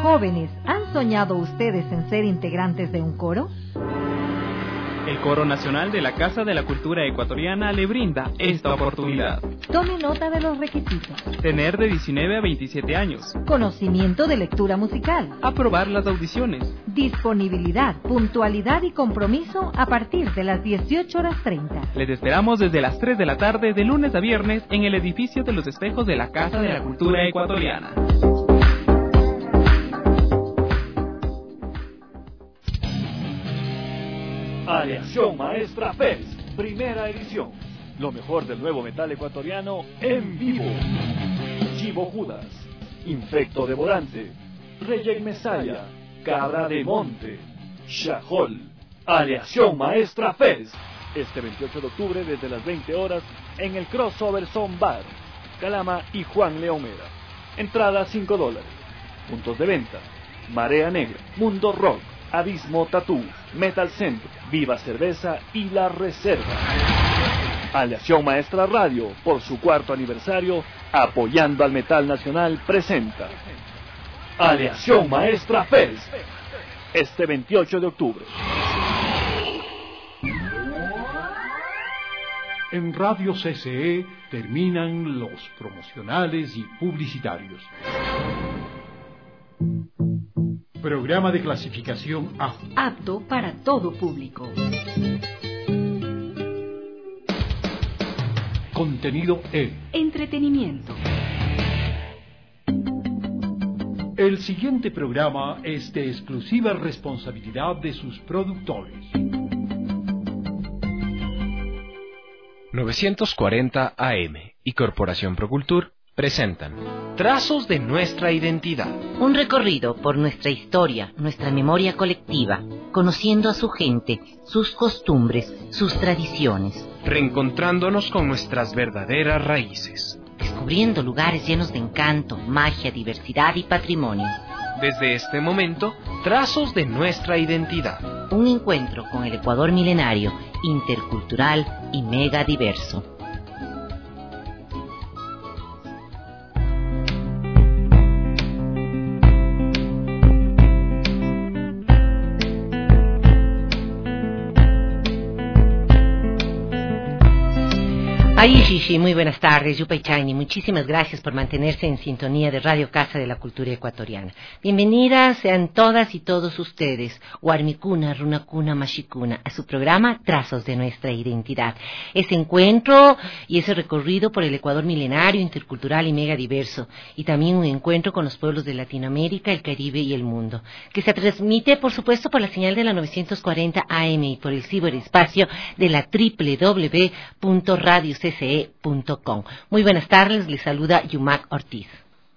Jóvenes, ¿han soñado ustedes en ser integrantes de un coro? El Coro Nacional de la Casa de la Cultura Ecuatoriana le brinda esta oportunidad. Tome nota de los requisitos. Tener de 19 a 27 años. Conocimiento de lectura musical. Aprobar las audiciones. Disponibilidad, puntualidad y compromiso a partir de las 18:30. Les esperamos desde las 3 de la tarde de lunes a viernes en el edificio de los espejos de la Casa de la Cultura Ecuatoriana. Aleación Maestra Fest, primera edición. Lo mejor del nuevo metal ecuatoriano en vivo. Chivo Judas, Infecto Devorante, Reyek Mesaya, Cabra de Monte, Shahol. Aleación Maestra Fest. Este 28 de octubre desde las 20 horas en el Crossover Zone Bar, Calama y Juan Leomera. Entrada $5. Puntos de venta: Marea Negra, Mundo Rock, Abismo Tatú, Metal Centro, Viva Cerveza y La Reserva. Aleación Maestra Radio, por su 4º aniversario, apoyando al metal nacional, presenta Aleación Maestra Fest, este 28 de octubre. En Radio CCE terminan los promocionales y publicitarios. Programa de clasificación A. Apto para todo público. Contenido E. Entretenimiento. El siguiente programa es de exclusiva responsabilidad de sus productores. 940 AM y Corporación Procultur presentan Trazos de nuestra identidad. Un recorrido por nuestra historia, nuestra memoria colectiva, conociendo a su gente, sus costumbres, sus tradiciones. Reencontrándonos con nuestras verdaderas raíces. Descubriendo lugares llenos de encanto, magia, diversidad y patrimonio. Desde este momento, Trazos de nuestra identidad. Un encuentro con el Ecuador milenario, intercultural y mega diverso. Ay, Shishi, muy buenas tardes, Yupay Chayni. Muchísimas gracias por mantenerse en sintonía de Radio Casa de la Cultura Ecuatoriana. Bienvenidas sean todas y todos ustedes, Huarmicuna, Runacuna, Mashicuna, a su programa Trazos de Nuestra Identidad. Ese encuentro y ese recorrido por el Ecuador milenario, intercultural y mega diverso. Y también un encuentro con los pueblos de Latinoamérica, el Caribe y el mundo. Que se transmite, por supuesto, por la señal de la 940 AM y por el ciberespacio de la www.radiocce.com. Muy buenas tardes, les saluda Yumac Ortiz.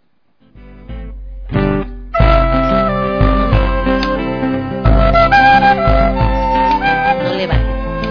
No le va.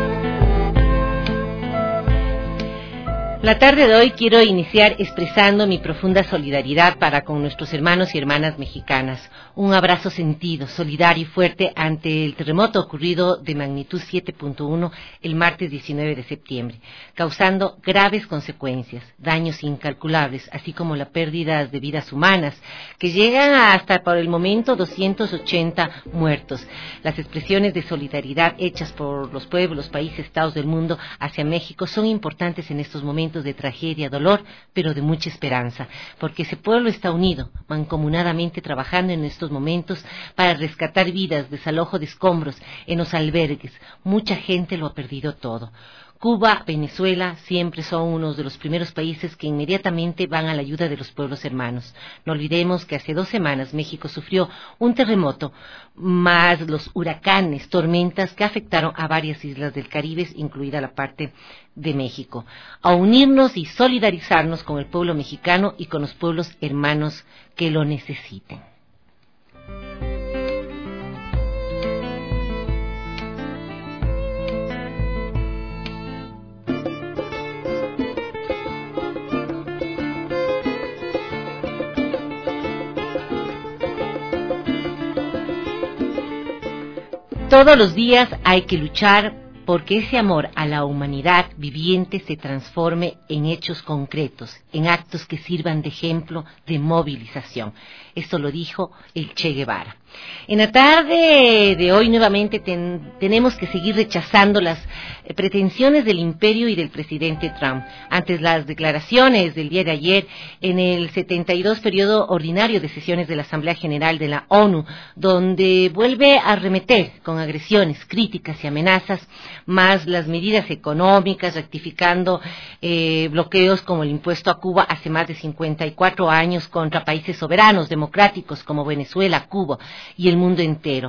La tarde de hoy quiero iniciar expresando mi profunda solidaridad para con nuestros hermanos y hermanas mexicanas. Un abrazo sentido, solidario y fuerte ante el terremoto ocurrido de magnitud 7.1 el martes 19 de septiembre, causando graves consecuencias, daños incalculables, así como la pérdida de vidas humanas, que llegan a hasta por el momento 280 muertos. Las expresiones de solidaridad hechas por los pueblos, países, estados del mundo hacia México son importantes en estos momentos de tragedia, dolor, pero de mucha esperanza, porque ese pueblo está unido, mancomunadamente trabajando en estos momentos para rescatar vidas, desalojo de escombros en los albergues. Mucha gente lo ha perdido todo. Cuba, Venezuela siempre son uno de los primeros países que inmediatamente van a la ayuda de los pueblos hermanos. No olvidemos que hace 2 semanas México sufrió un terremoto, más los huracanes, tormentas que afectaron a varias islas del Caribe, incluida la parte de México. A unirnos y solidarizarnos con el pueblo mexicano y con los pueblos hermanos que lo necesiten. Todos los días hay que luchar porque ese amor a la humanidad viviente se transforme en hechos concretos, en actos que sirvan de ejemplo de movilización. Esto lo dijo el Che Guevara. En la tarde de hoy nuevamente tenemos que seguir rechazando las pretensiones del imperio y del presidente Trump. Ante las declaraciones del día de ayer en el 72 periodo ordinario de sesiones de la Asamblea General de la ONU, donde vuelve a arremeter con agresiones, críticas y amenazas, más las medidas económicas, rectificando bloqueos como el impuesto a Cuba hace más de 54 años contra países soberanos, democráticos como Venezuela, Cuba y el mundo entero.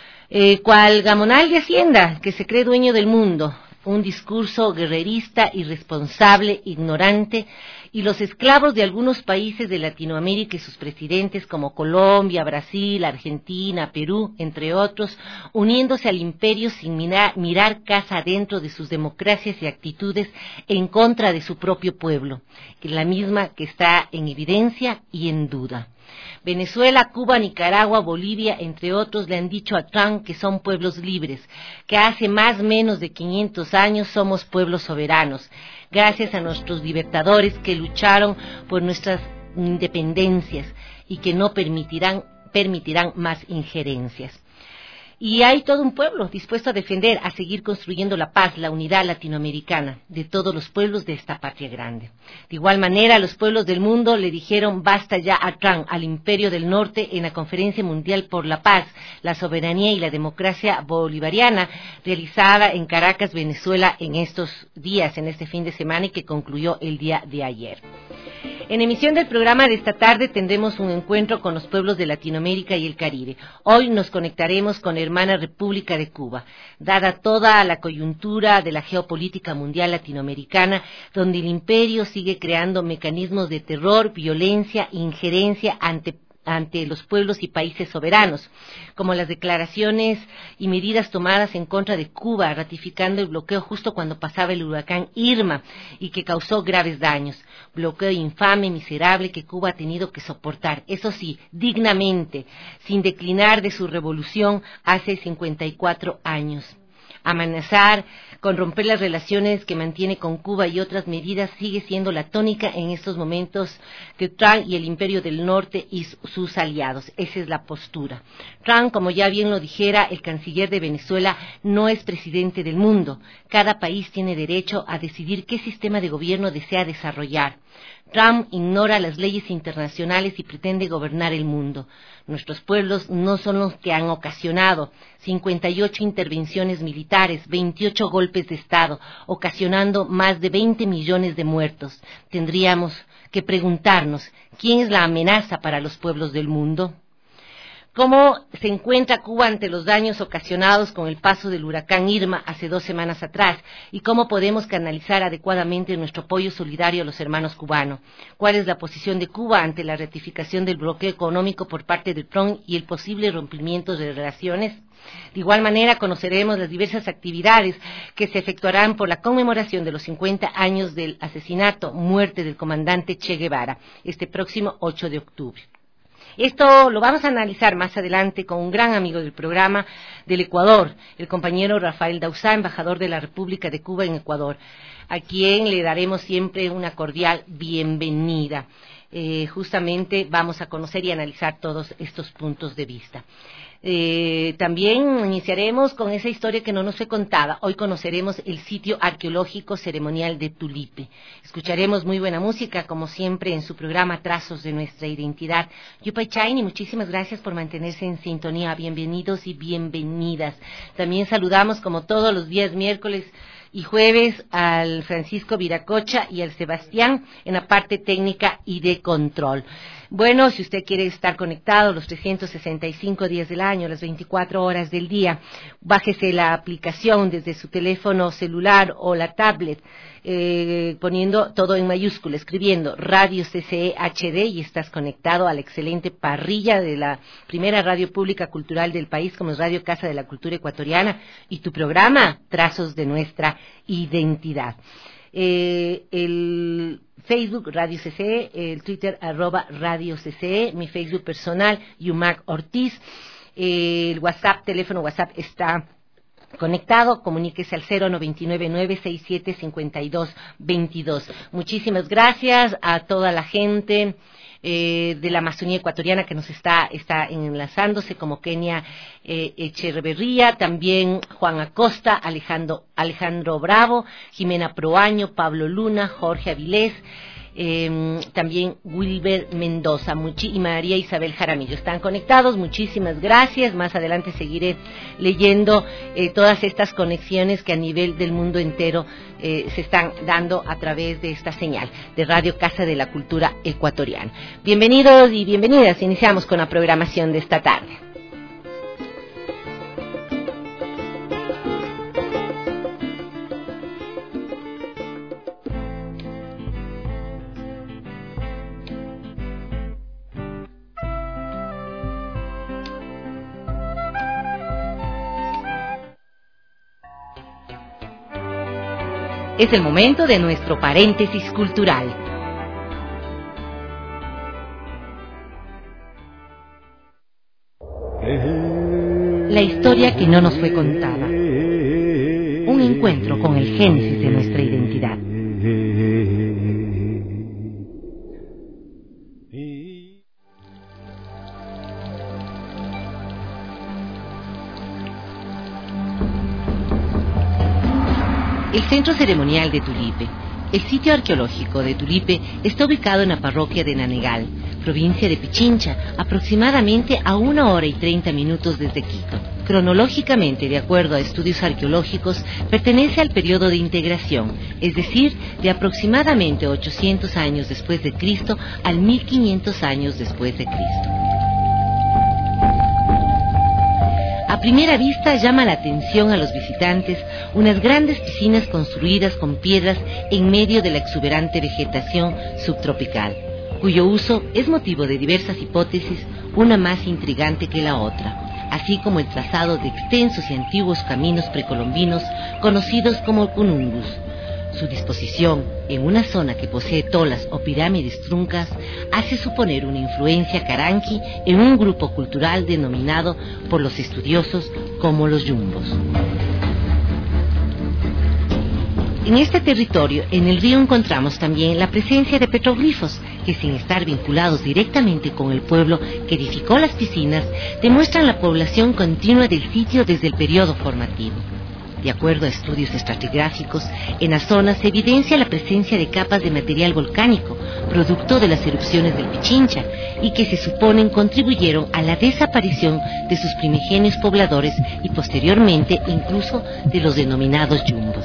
Cual gamonal de Hacienda, que se cree dueño del mundo, un discurso guerrerista, irresponsable, ignorante, y los esclavos de algunos países de Latinoamérica y sus presidentes como Colombia, Brasil, Argentina, Perú, entre otros, uniéndose al imperio sin mirar casa adentro de sus democracias y actitudes en contra de su propio pueblo, la misma que está en evidencia y en duda. Venezuela, Cuba, Nicaragua, Bolivia, entre otros, le han dicho a Trump que son pueblos libres, que hace más o menos de 500 años somos pueblos soberanos, gracias a nuestros libertadores que lucharon por nuestras independencias y que no permitirán más injerencias. Y hay todo un pueblo dispuesto a defender, a seguir construyendo la paz, la unidad latinoamericana de todos los pueblos de esta patria grande. De igual manera, los pueblos del mundo le dijeron basta ya a Trump, al Imperio del Norte, en la Conferencia Mundial por la Paz, la Soberanía y la Democracia Bolivariana, realizada en Caracas, Venezuela, en estos días, en este fin de semana, y que concluyó el día de ayer. En emisión del programa de esta tarde tendremos un encuentro con los pueblos de Latinoamérica y el Caribe. Hoy nos conectaremos con la hermana República de Cuba, dada toda la coyuntura de la geopolítica mundial latinoamericana, donde el imperio sigue creando mecanismos de terror, violencia, injerencia ante los pueblos y países soberanos, como las declaraciones y medidas tomadas en contra de Cuba, ratificando el bloqueo justo cuando pasaba el huracán Irma y que causó graves daños. Bloqueo infame, miserable que Cuba ha tenido que soportar, eso sí, dignamente, sin declinar de su revolución hace 54 años. Amenazar con romper las relaciones que mantiene con Cuba y otras medidas sigue siendo la tónica en estos momentos de Trump y el Imperio del Norte y sus aliados. Esa es la postura. Trump, como ya bien lo dijera el canciller de Venezuela, no es presidente del mundo. Cada país tiene derecho a decidir qué sistema de gobierno desea desarrollar. Trump ignora las leyes internacionales y pretende gobernar el mundo. Nuestros pueblos no son los que han ocasionado 58 intervenciones militares, 28 golpes de Estado, ocasionando más de 20 millones de muertos. Tendríamos que preguntarnos, ¿quién es la amenaza para los pueblos del mundo? ¿Cómo se encuentra Cuba ante los daños ocasionados con el paso del huracán Irma hace 2 semanas atrás? ¿Y cómo podemos canalizar adecuadamente nuestro apoyo solidario a los hermanos cubanos? ¿Cuál es la posición de Cuba ante la ratificación del bloqueo económico por parte de Trump y el posible rompimiento de relaciones? De igual manera, conoceremos las diversas actividades que se efectuarán por la conmemoración de los 50 años del asesinato, muerte del comandante Che Guevara, este próximo 8 de octubre. Esto lo vamos a analizar más adelante con un gran amigo del programa del Ecuador, el compañero Rafael Dauzá, embajador de la República de Cuba en Ecuador, a quien le daremos siempre una cordial bienvenida. Justamente vamos a conocer y analizar todos estos puntos de vista. También iniciaremos con esa historia que no nos fue contada. Hoy conoceremos el sitio arqueológico ceremonial de Tulipe. Escucharemos muy buena música, como siempre, en su programa Trazos de Nuestra Identidad. Yupay Chaini, muchísimas gracias por mantenerse en sintonía. Bienvenidos y bienvenidas. También saludamos, como todos los días miércoles y jueves, al Francisco Viracocha y al Sebastián en la parte técnica y de control. Bueno, si usted quiere estar conectado los 365 días del año, las 24 horas del día, bájese la aplicación desde su teléfono celular o la tablet, poniendo todo en mayúscula, escribiendo Radio CCE HD, y estás conectado a la excelente parrilla de la primera radio pública cultural del país, como es Radio Casa de la Cultura Ecuatoriana, y tu programa Trazos de Nuestra Identidad. El Facebook Radio CCE, el Twitter @Radio CCE, mi Facebook personal Yumac Ortiz, el WhatsApp, teléfono WhatsApp está conectado, comuníquese al 099-967-5222. Muchísimas gracias a toda la gente de la Amazonía ecuatoriana que nos está enlazándose, como Kenia Echeverría, también Juan Acosta, Alejandro Bravo, Jimena Proaño, Pablo Luna, Jorge Avilés, también Wilber Mendoza y María Isabel Jaramillo están conectados. Muchísimas gracias. Más adelante seguiré leyendo todas estas conexiones que a nivel del mundo entero se están dando a través de esta señal de Radio Casa de la Cultura Ecuatoriana. Bienvenidos y bienvenidas. Iniciamos con la programación de esta tarde. Es el momento de nuestro paréntesis cultural. La historia que no nos fue contada. Un encuentro con el génesis de nuestra identidad. El Centro Ceremonial de Tulipe. El sitio arqueológico de Tulipe está ubicado en la parroquia de Nanegal, provincia de Pichincha, aproximadamente a 1 hora y 30 minutos desde Quito. Cronológicamente, de acuerdo a estudios arqueológicos, pertenece al periodo de integración, es decir, de aproximadamente 800 años después de Cristo al 1500 años después de Cristo. A primera vista llama la atención a los visitantes unas grandes piscinas construidas con piedras en medio de la exuberante vegetación subtropical, cuyo uso es motivo de diversas hipótesis, una más intrigante que la otra, así como el trazado de extensos y antiguos caminos precolombinos conocidos como cunungus. Su disposición en una zona que posee tolas o pirámides truncas hace suponer una influencia caranqui en un grupo cultural denominado por los estudiosos como los yumbos. En este territorio, en el río, encontramos también la presencia de petroglifos que, sin estar vinculados directamente con el pueblo que edificó las piscinas, demuestran la población continua del sitio desde el periodo formativo. De acuerdo a estudios estratigráficos, en la zona se evidencia la presencia de capas de material volcánico, producto de las erupciones del Pichincha, y que se suponen contribuyeron a la desaparición de sus primigenios pobladores y posteriormente incluso de los denominados yumbos.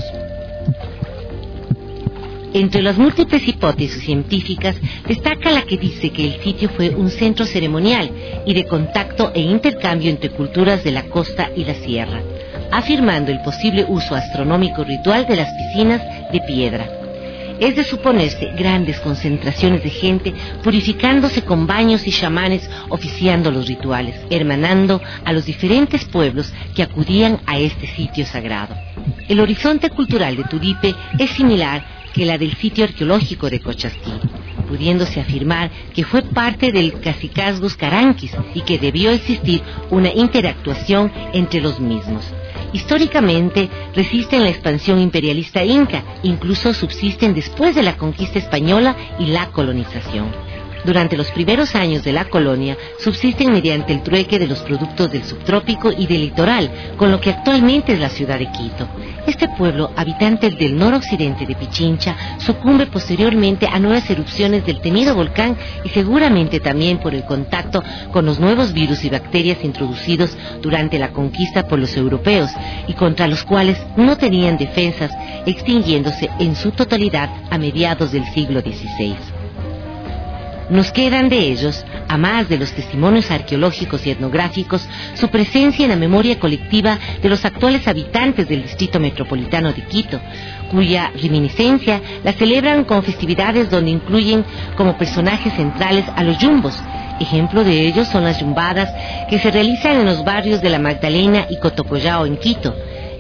Entre las múltiples hipótesis científicas destaca la que dice que el sitio fue un centro ceremonial y de contacto e intercambio entre culturas de la costa y la sierra, afirmando el posible uso astronómico ritual de las piscinas de piedra. Es de suponerse grandes concentraciones de gente purificándose con baños y chamanes oficiando los rituales, hermanando a los diferentes pueblos que acudían a este sitio sagrado. El horizonte cultural de Tulipe es similar que la del sitio arqueológico de Cochasquí, pudiéndose afirmar que fue parte del cacicazgos caranquis y que debió existir una interactuación entre los mismos. Históricamente resisten la expansión imperialista inca, incluso subsisten después de la conquista española y la colonización. Durante los primeros años de la colonia subsisten mediante el trueque de los productos del subtrópico y del litoral, con lo que actualmente es la ciudad de Quito. Este pueblo, habitante del noroccidente de Pichincha, sucumbe posteriormente a nuevas erupciones del temido volcán y seguramente también por el contacto con los nuevos virus y bacterias introducidos durante la conquista por los europeos y contra los cuales no tenían defensas, extinguiéndose en su totalidad a mediados del siglo XVI. Nos quedan de ellos, a más de los testimonios arqueológicos y etnográficos, su presencia en la memoria colectiva de los actuales habitantes del distrito metropolitano de Quito, cuya reminiscencia la celebran con festividades donde incluyen como personajes centrales a los yumbos. Ejemplo de ellos son las yumbadas que se realizan en los barrios de La Magdalena y Cotocollao en Quito.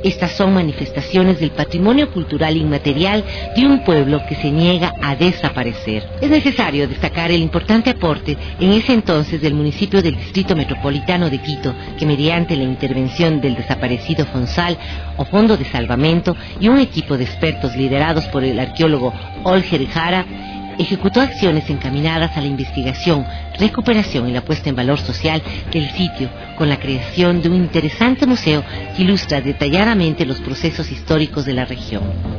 Estas son manifestaciones del patrimonio cultural inmaterial de un pueblo que se niega a desaparecer. Es necesario destacar el importante aporte en ese entonces del municipio del Distrito Metropolitano de Quito, que mediante la intervención del desaparecido FONSAL o Fondo de Salvamento y un equipo de expertos liderados por el arqueólogo Olger Jara, ejecutó acciones encaminadas a la investigación, recuperación y la puesta en valor social del sitio, con la creación de un interesante museo que ilustra detalladamente los procesos históricos de la región.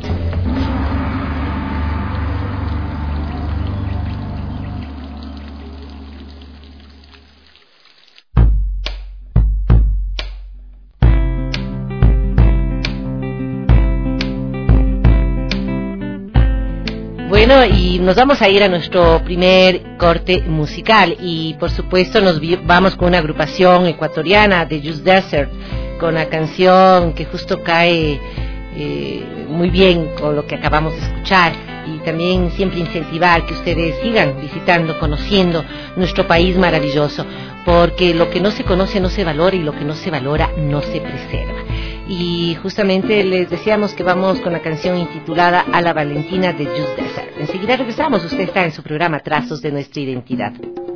Bueno, y nos vamos a ir a nuestro primer corte musical y por supuesto nos vamos con una agrupación ecuatoriana de Just Desert, con la canción que justo cae muy bien con lo que acabamos de escuchar, y también siempre incentivar que ustedes sigan visitando, conociendo nuestro país maravilloso, porque lo que no se conoce no se valora y lo que no se valora no se preserva. Y justamente les decíamos que vamos con la canción intitulada A la Valentina de Just Desert. Enseguida regresamos, usted está en su programa Trazos de Nuestra Identidad.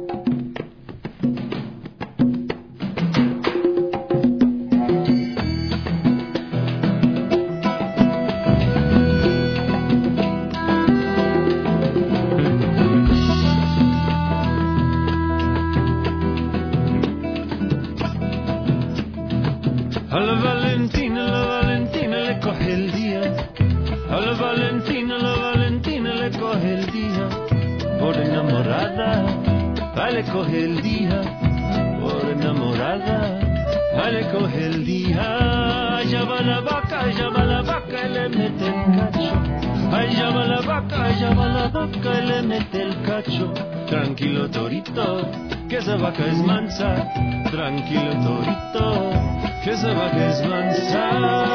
A la Valentina le coge el día. A la Valentina le coge el día. Por enamorada, le coge el día. Por enamorada, le coge el día. Allá va la vaca y le mete el cacho. Allá va la vaca y le mete el cacho. Tranquilo torito, que esa vaca es mansa. Tranquilo torito, que esa vaca es mansa.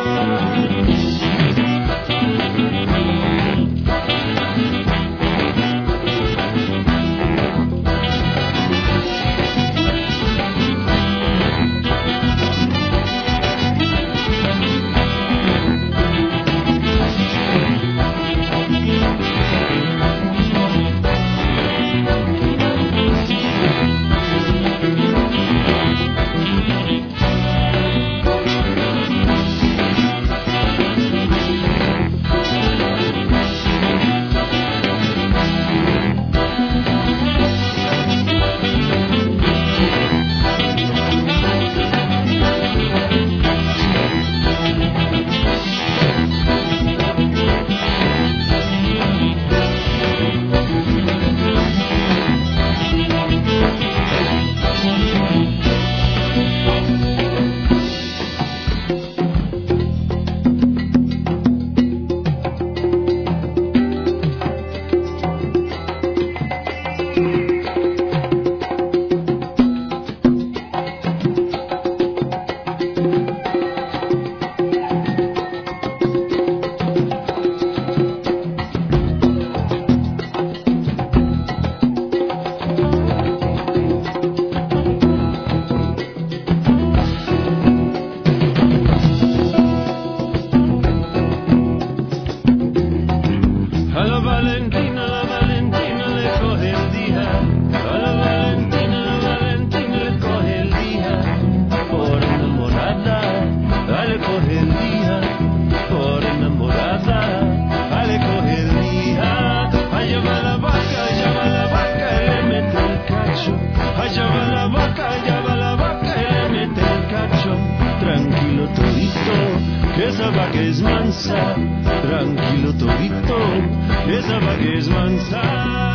esa vaca es mansa, tranquilo torito, esa vaca es mansa.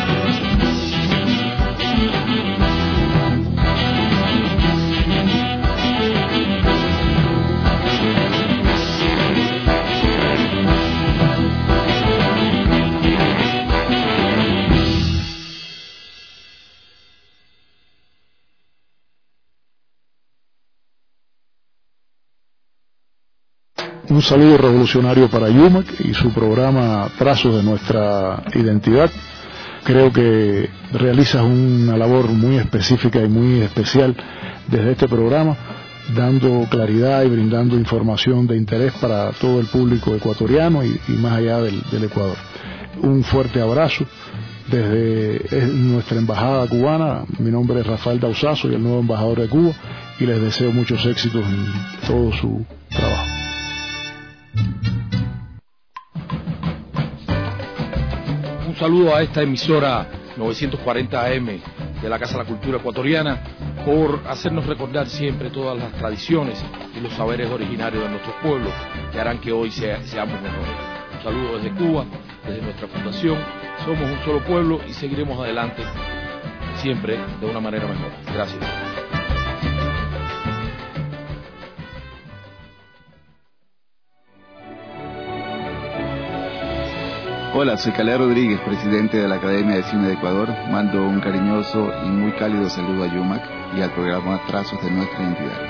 Un saludo revolucionario para Yumac y su programa Trazos de Nuestra Identidad. Creo que realizas una labor muy específica y muy especial desde este programa dando claridad y brindando información de interés para todo el público ecuatoriano y más allá del Ecuador. Un fuerte abrazo desde nuestra embajada cubana. Mi nombre es Rafael Dauzá, soy el nuevo embajador de Cuba y les deseo muchos éxitos en todo su trabajo. Un saludo a esta emisora 940 AM de la Casa de la Cultura Ecuatoriana por hacernos recordar siempre todas las tradiciones y los saberes originarios de nuestros pueblos que harán que hoy seamos mejores. Un saludo desde Cuba, desde nuestra fundación. Somos un solo pueblo y seguiremos adelante siempre de una manera mejor. Gracias. Hola, soy Calé Rodríguez, presidente de la Academia de Cine de Ecuador. Mando un cariñoso y muy cálido saludo a Yumac y al programa Trazos de Nuestra Identidad.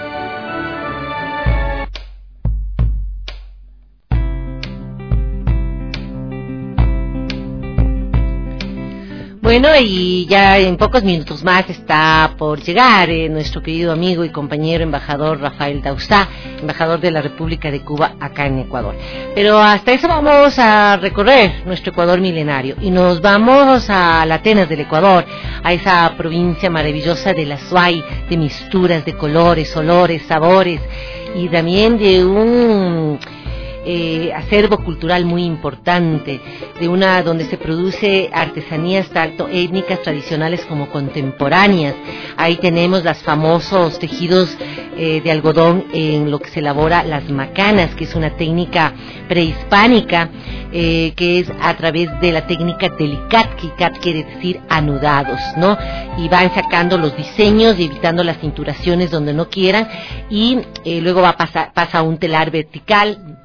Bueno, y ya en pocos minutos más está por llegar nuestro querido amigo y compañero embajador Rafael Dauzá, embajador de la República de Cuba acá en Ecuador. Pero hasta eso vamos a recorrer nuestro Ecuador milenario y nos vamos a la Atenas del Ecuador, a esa provincia maravillosa de la Azuay, de misturas de colores, olores, sabores y también de un acervo cultural muy importante, de una donde se produce artesanías tanto étnicas tradicionales como contemporáneas. Ahí tenemos los famosos tejidos de algodón en lo que se elabora las macanas, que es una técnica prehispánica que es a través de la técnica del icat, que icat quiere decir anudados, ¿no? Y van sacando los diseños y evitando las cinturaciones donde no quieran y luego pasa a un telar vertical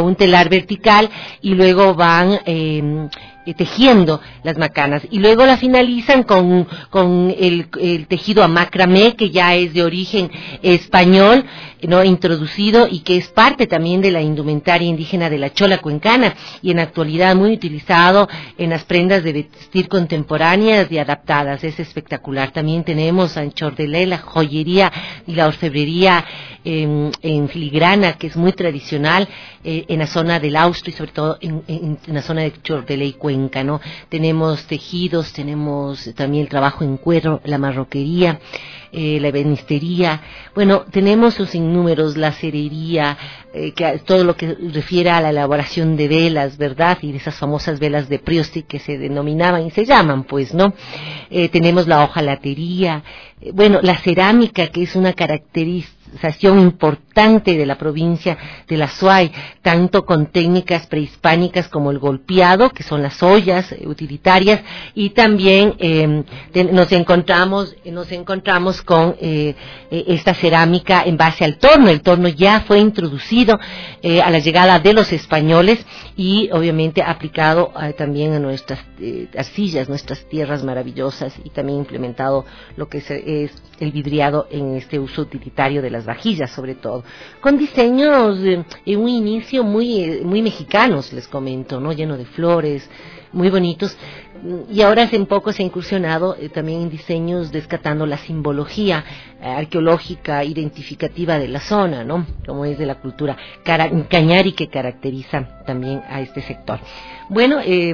y luego van tejiendo las macanas y luego la finalizan con el tejido a macramé, que ya es de origen español, no introducido y que es parte también de la indumentaria indígena de la chola cuencana y en actualidad muy utilizado en las prendas de vestir contemporáneas y adaptadas. Es espectacular. También tenemos en Chordelé la joyería y la orfebrería en filigrana, que es muy tradicional en la zona del Austro y sobre todo en la zona de Chordelé y Cuenca, ¿no? Tenemos tejidos, tenemos también el trabajo en cuero, la marroquería, la ebenistería, bueno, tenemos sus innúmeros, la cerería, todo lo que refiere a la elaboración de velas, ¿verdad? Y de esas famosas velas de Priosti que se denominaban y se llaman, pues, ¿no? Tenemos la hojalatería, bueno, la cerámica, que es una caracterización importante de la provincia de la Azuay, tanto con técnicas prehispánicas como el golpeado, que son las ollas utilitarias, y también nos encontramos con esta cerámica en base al torno. El torno ya fue introducido a la llegada de los españoles y obviamente aplicado también a nuestras arcillas, nuestras tierras maravillosas, y también implementado lo que es el vidriado en este uso utilitario de las vajillas, sobre todo, con diseños en un inicio muy mexicanos, les comento, ¿no? Lleno de flores, muy bonitos, y ahora hace poco se ha incursionado también en diseños descartando la simbología arqueológica identificativa de la zona, ¿no? Como es de la cultura cañari, que caracteriza también a este sector. Bueno,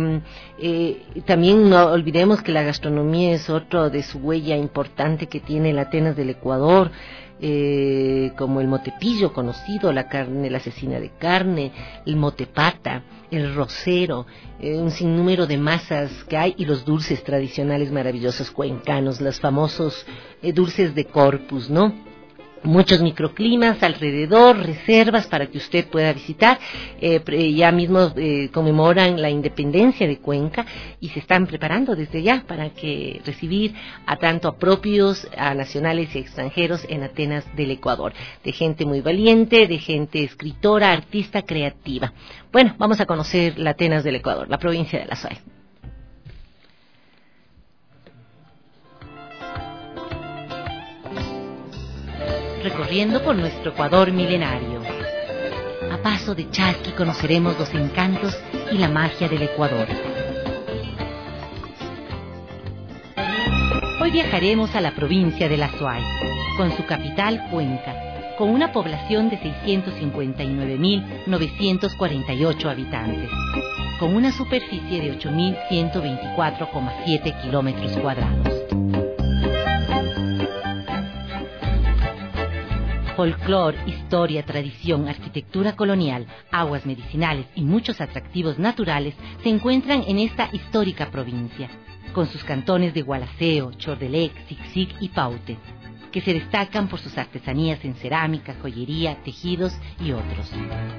también no olvidemos que la gastronomía es otro de su huella importante que tiene el Atenas del Ecuador, como el motepillo conocido, la cecina de carne, el motepata, el rosero, un sinnúmero de masas que hay, y los dulces tradicionales maravillosos cuencanos, los famosos dulces de Corpus, ¿no? Muchos microclimas alrededor, reservas para que usted pueda visitar. Ya mismo conmemoran la independencia de Cuenca y se están preparando desde ya para que recibir a tanto a propios, a nacionales y extranjeros en Atenas del Ecuador, de gente muy valiente, de gente escritora, artista, creativa. Bueno, vamos a conocer la Atenas del Ecuador, la provincia de la Azuay. Recorriendo por nuestro Ecuador milenario. A paso de chasqui conoceremos los encantos y la magia del Ecuador. Hoy viajaremos a la provincia de la Azuay, con su capital Cuenca, con una población de 659.948 habitantes, con una superficie de 8.124,7 kilómetros cuadrados. Folclor, historia, tradición, arquitectura colonial, aguas medicinales y muchos atractivos naturales se encuentran en esta histórica provincia, con sus cantones de Gualaceo, Chordelec, Sixic y Paute, que se destacan por sus artesanías en cerámica, joyería, tejidos y otros.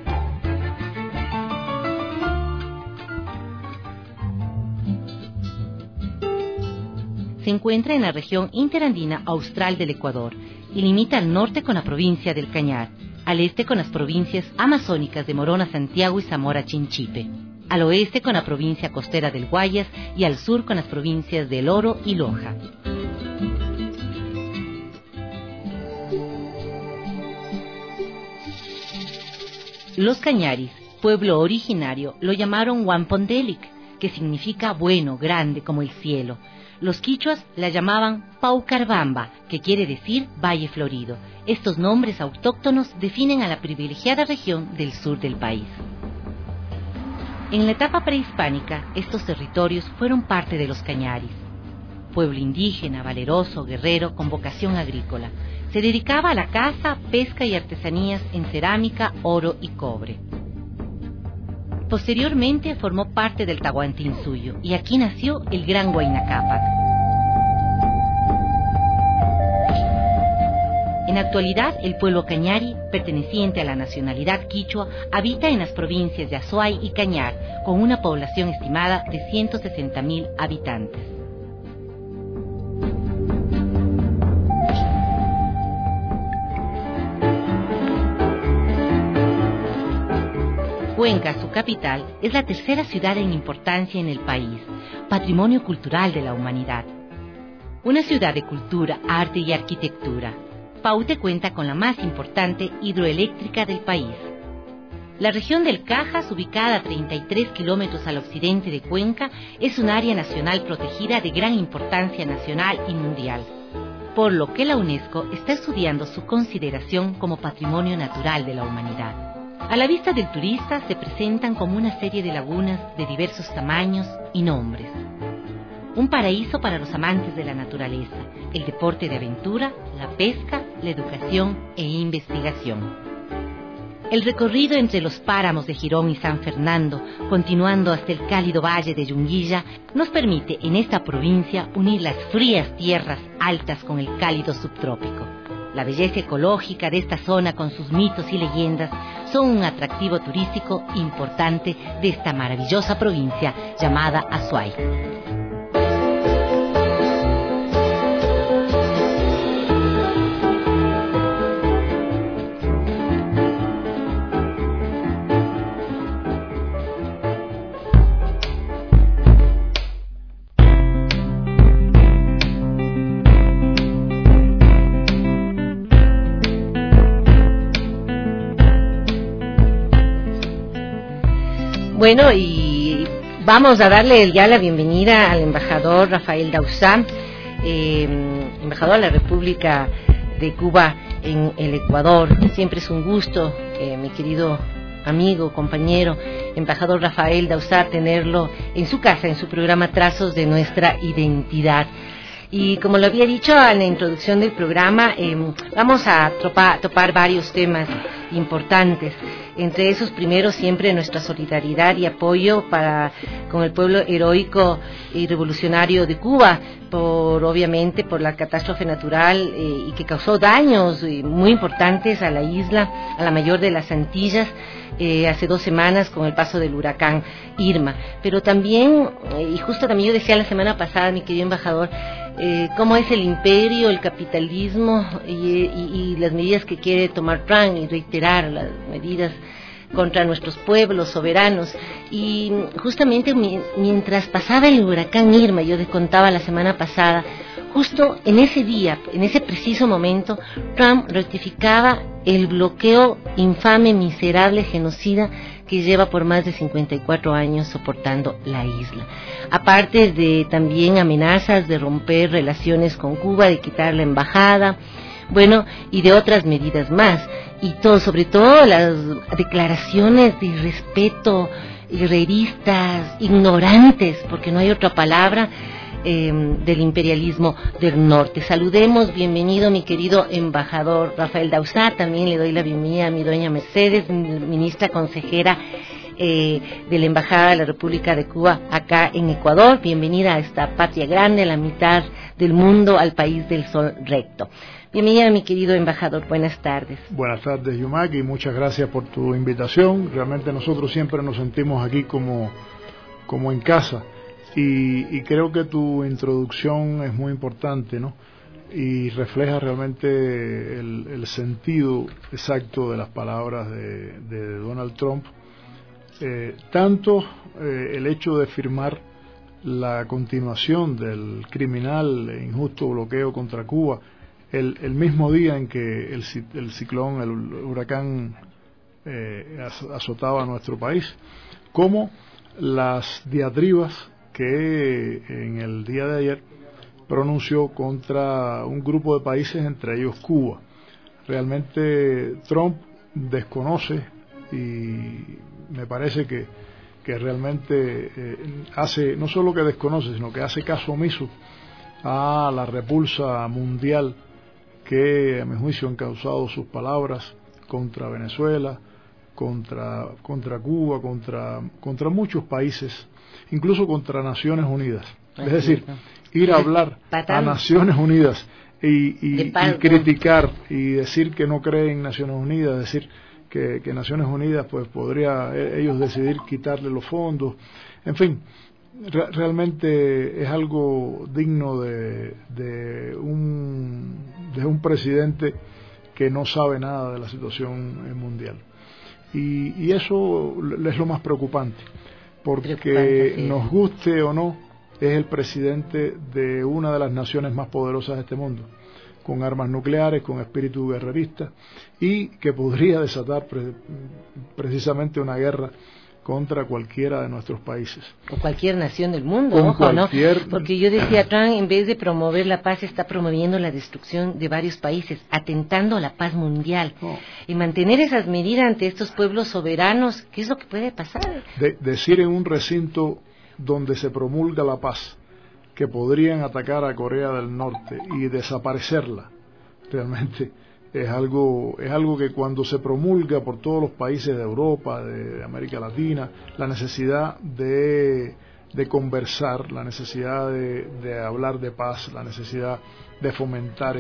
Se encuentra en la región interandina austral del Ecuador y limita al norte con la provincia del Cañar, al este con las provincias amazónicas de Morona, Santiago y Zamora Chinchipe, al oeste con la provincia costera del Guayas y al sur con las provincias del Oro y Loja. Los cañaris, pueblo originario, lo llamaron Huampondelic, que significa bueno, grande, como el cielo. Los quichuas la llamaban Paucarbamba, que quiere decir Valle Florido. Estos nombres autóctonos definen a la privilegiada región del sur del país. En la etapa prehispánica, estos territorios fueron parte de los cañaris. Pueblo indígena, valeroso, guerrero, con vocación agrícola. Se dedicaba a la caza, pesca y artesanías en cerámica, oro y cobre. Posteriormente formó parte del Tahuantinsuyo y aquí nació el Gran Huayna Cápac. En la actualidad, el pueblo cañari, perteneciente a la nacionalidad quichua, habita en las provincias de Azuay y Cañar, con una población estimada de 160.000 habitantes. Cuenca, su capital, es la tercera ciudad en importancia en el país, patrimonio cultural de la humanidad. Una ciudad de cultura, arte y arquitectura. Paute cuenta con la más importante hidroeléctrica del país. La región del Cajas, ubicada a 33 kilómetros al occidente de Cuenca, es un área nacional protegida de gran importancia nacional y mundial, por lo que la UNESCO está estudiando su consideración como patrimonio natural de la humanidad. A la vista del turista se presentan como una serie de lagunas de diversos tamaños y nombres. Un paraíso para los amantes de la naturaleza, el deporte de aventura, la pesca, la educación e investigación. El recorrido entre los páramos de Girón y San Fernando, continuando hasta el cálido valle de Yunguilla, nos permite en esta provincia unir las frías tierras altas con el cálido subtrópico. La belleza ecológica de esta zona con sus mitos y leyendas son un atractivo turístico importante de esta maravillosa provincia llamada Azuay. Bueno, y vamos a darle ya la bienvenida al embajador Rafael Dauzá, embajador de la República de Cuba en el Ecuador. Siempre es un gusto, mi querido amigo, compañero, embajador Rafael Dauzá, tenerlo en su casa, en su programa Trazos de Nuestra Identidad. Y como lo había dicho en la introducción del programa, vamos a topar varios temas importantes. Entre esos, primero, siempre nuestra solidaridad y apoyo con el pueblo heroico y revolucionario de Cuba, obviamente por la catástrofe natural y que causó daños muy importantes a la isla, a la mayor de las Antillas, hace 2 semanas con el paso del huracán Irma. Pero también, y justo también yo decía la semana pasada, mi querido embajador, cómo es el imperio, el capitalismo y las medidas que quiere tomar Trump y reiterar las medidas contra nuestros pueblos soberanos. Y justamente mientras pasaba el huracán Irma, yo les contaba la semana pasada, justo en ese día, en ese preciso momento, Trump rectificaba el bloqueo infame, miserable, genocida que lleva por más de 54 años soportando la isla. Aparte de también amenazas de romper relaciones con Cuba, de quitar la embajada. bueno, y de otras medidas más, y todo, sobre todo las declaraciones de irrespeto, guerreristas, ignorantes, porque no hay otra palabra, del imperialismo del norte. Saludemos, bienvenido mi querido embajador Rafael Dauzá, también le doy la bienvenida a mi doña Mercedes, ministra consejera de la Embajada de la República de Cuba acá en Ecuador. Bienvenida a esta patria grande, a la mitad del mundo, al país del sol recto. Bienvenida mi querido embajador, buenas tardes. Buenas tardes Yumak, y muchas gracias por tu invitación. Realmente nosotros siempre nos sentimos aquí como en casa, y creo que tu introducción es muy importante, ¿no? Y refleja realmente el sentido exacto de las palabras de Donald Trump. Tanto el hecho de firmar la continuación del criminal e injusto bloqueo contra Cuba el mismo día en que el ciclón, el huracán azotaba a nuestro país, como las diatribas que en el día de ayer pronunció contra un grupo de países, entre ellos Cuba. Realmente Trump desconoce, y me parece que realmente hace, no solo que desconoce, sino que hace caso omiso a la repulsa mundial que a mi juicio han causado sus palabras contra Venezuela, contra Cuba, contra muchos países, incluso contra Naciones Unidas. Es decir, ir a hablar a Naciones Unidas y criticar y decir que no cree en Naciones Unidas, decir que Naciones Unidas pues podría ellos decidir quitarle los fondos, en fin, realmente es algo digno de un presidente que no sabe nada de la situación mundial, y eso es lo más preocupante, porque nos guste o no, es el presidente de una de las naciones más poderosas de este mundo, con armas nucleares, con espíritu guerrerista, y que podría desatar precisamente una guerra contra cualquiera de nuestros países. O cualquier nación del mundo, ojo, ¿no? Porque yo decía, Trump, en vez de promover la paz, está promoviendo la destrucción de varios países, atentando a la paz mundial. Y mantener esas medidas ante estos pueblos soberanos, ¿qué es lo que puede pasar? Decir en un recinto donde se promulga la paz que podrían atacar a Corea del Norte y desaparecerla, realmente es algo que cuando se promulga por todos los países de Europa, de América Latina, la necesidad de conversar, la necesidad de hablar de paz, la necesidad de fomentar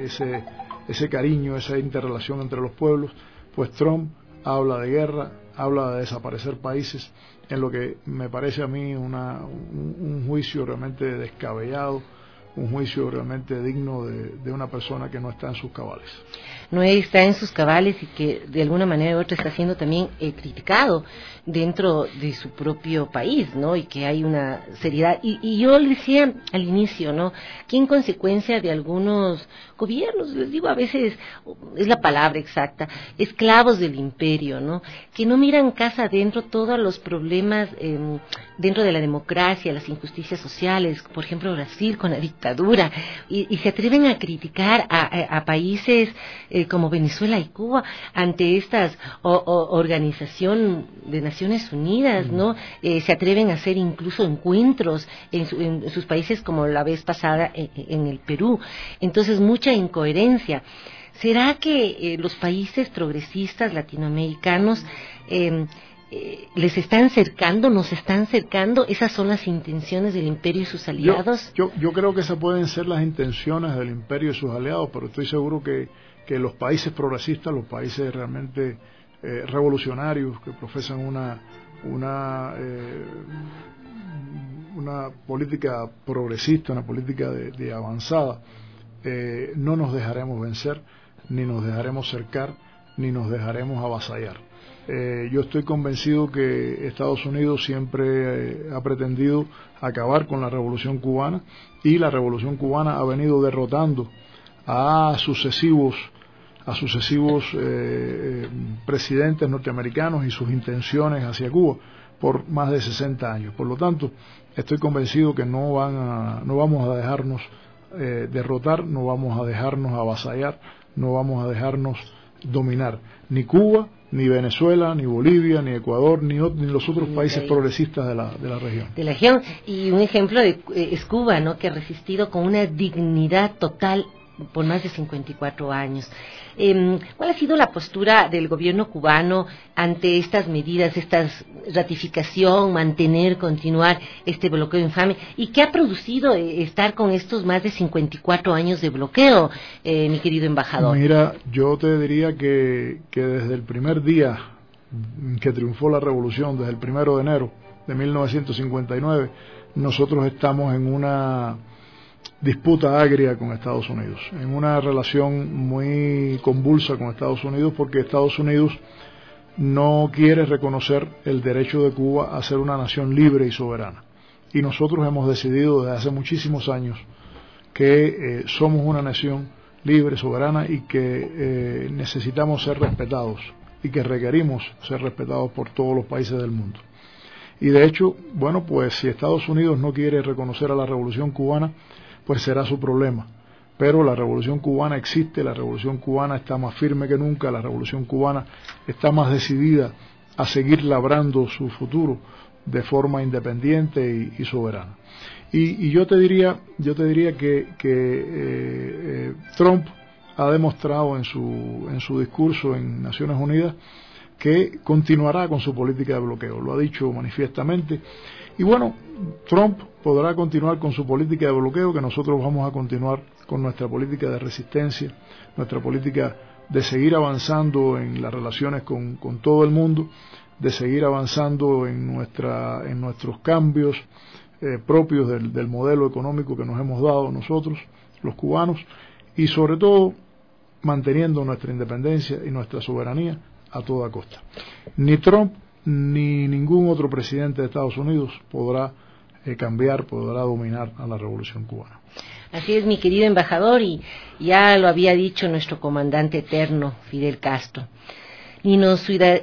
ese cariño, esa interrelación entre los pueblos, pues Trump habla de guerra, habla de desaparecer países, en lo que me parece a mí un juicio realmente descabellado, un juicio realmente digno de una persona que no está en sus cabales. No está en sus cabales, y que de alguna manera u otra está siendo también criticado dentro de su propio país, ¿no? Y que hay una seriedad. Y yo le decía al inicio, ¿no? Que en consecuencia de algunos gobiernos, les digo a veces, es la palabra exacta, esclavos del imperio, ¿no? Que no miran casa adentro todos los problemas dentro de la democracia, las injusticias sociales, por ejemplo Brasil con la dictadura, y se atreven a criticar a países como Venezuela y Cuba ante estas organización de Naciones Unidas, ¿no? Se atreven a hacer incluso encuentros en sus países, como la vez pasada en el Perú. Entonces, mucha incoherencia. ¿Será que los países progresistas latinoamericanos les están cercando, nos están cercando? ¿Esas son las intenciones del imperio y sus aliados? Yo creo que esas pueden ser las intenciones del imperio y sus aliados, pero estoy seguro que los países progresistas, los países realmente revolucionarios, que profesan una política progresista, una política de avanzada, no nos dejaremos vencer, ni nos dejaremos cercar, ni nos dejaremos avasallar. Yo estoy convencido que Estados Unidos siempre ha pretendido acabar con la Revolución Cubana, y la Revolución Cubana ha venido derrotando a sucesivos presidentes norteamericanos y sus intenciones hacia Cuba por más de 60 años. Por lo tanto, estoy convencido que no vamos a dejarnos derrotar, no vamos a dejarnos avasallar, no vamos a dejarnos dominar. Ni Cuba, ni Venezuela, ni Bolivia, ni Ecuador, ni los otros países progresistas de la región. De la región. Y un ejemplo es Cuba, ¿no?, que ha resistido con una dignidad total por más de 54 años. ¿Cuál ha sido la postura del gobierno cubano ante estas medidas, esta ratificación, mantener, continuar este bloqueo infame? ¿Y qué ha producido estar con estos más de 54 años de bloqueo, mi querido embajador? Mira, yo te diría que desde el primer día que triunfó la revolución, desde el 1 de enero de 1959, nosotros estamos en una disputa agria con Estados Unidos, en una relación muy convulsa con Estados Unidos, porque Estados Unidos no quiere reconocer el derecho de Cuba a ser una nación libre y soberana. Y nosotros hemos decidido desde hace muchísimos años que somos una nación libre, soberana, y que necesitamos ser respetados y que requerimos ser respetados por todos los países del mundo. Y de hecho, bueno, pues si Estados Unidos no quiere reconocer a la revolución cubana, pues será su problema. Pero la revolución cubana existe, la revolución cubana está más firme que nunca, la revolución cubana está más decidida a seguir labrando su futuro de forma independiente y soberana. Y yo te diría que Trump ha demostrado en su discurso en Naciones Unidas que continuará con su política de bloqueo, lo ha dicho manifiestamente. Y bueno, Trump podrá continuar con su política de bloqueo, que nosotros vamos a continuar con nuestra política de resistencia, nuestra política de seguir avanzando en las relaciones con todo el mundo, de seguir avanzando en nuestros cambios propios del modelo económico que nos hemos dado nosotros, los cubanos, y sobre todo manteniendo nuestra independencia y nuestra soberanía a toda costa. Ni Trump ni ningún otro presidente de Estados Unidos podrá podrá dominar a la revolución cubana. Así es, mi querido embajador, y ya lo había dicho nuestro comandante eterno, Fidel Castro. Ni nos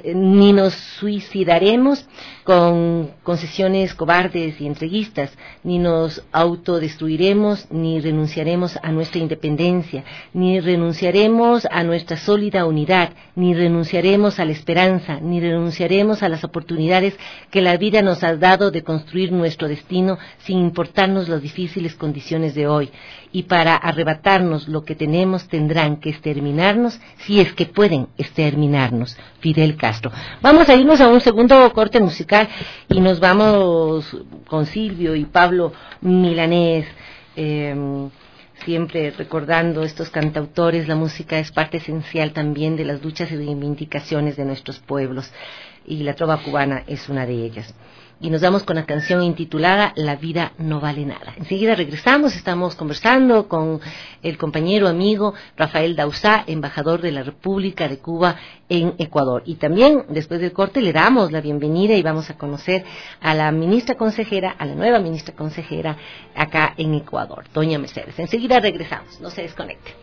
suicidaremos con concesiones cobardes y entreguistas, ni nos autodestruiremos, ni renunciaremos a nuestra independencia, ni renunciaremos a nuestra sólida unidad, ni renunciaremos a la esperanza, ni renunciaremos a las oportunidades que la vida nos ha dado de construir nuestro destino sin importarnos las difíciles condiciones de hoy. Y para arrebatarnos lo que tenemos tendrán que exterminarnos, si es que pueden exterminarnos. Fidel Castro. Vamos a irnos a un segundo corte musical y nos vamos con Silvio y Pablo Milanés, siempre recordando estos cantautores. La música es parte esencial también de las luchas y reivindicaciones de nuestros pueblos, y la trova cubana es una de ellas. Y nos vamos con la canción intitulada La vida no vale nada. Enseguida regresamos, estamos conversando con el compañero amigo Rafael Dauzá, embajador de la República de Cuba en Ecuador. Y también, después del corte, le damos la bienvenida y vamos a conocer a la ministra consejera, a la nueva ministra consejera acá en Ecuador, doña Mercedes. Enseguida regresamos, no se desconecten.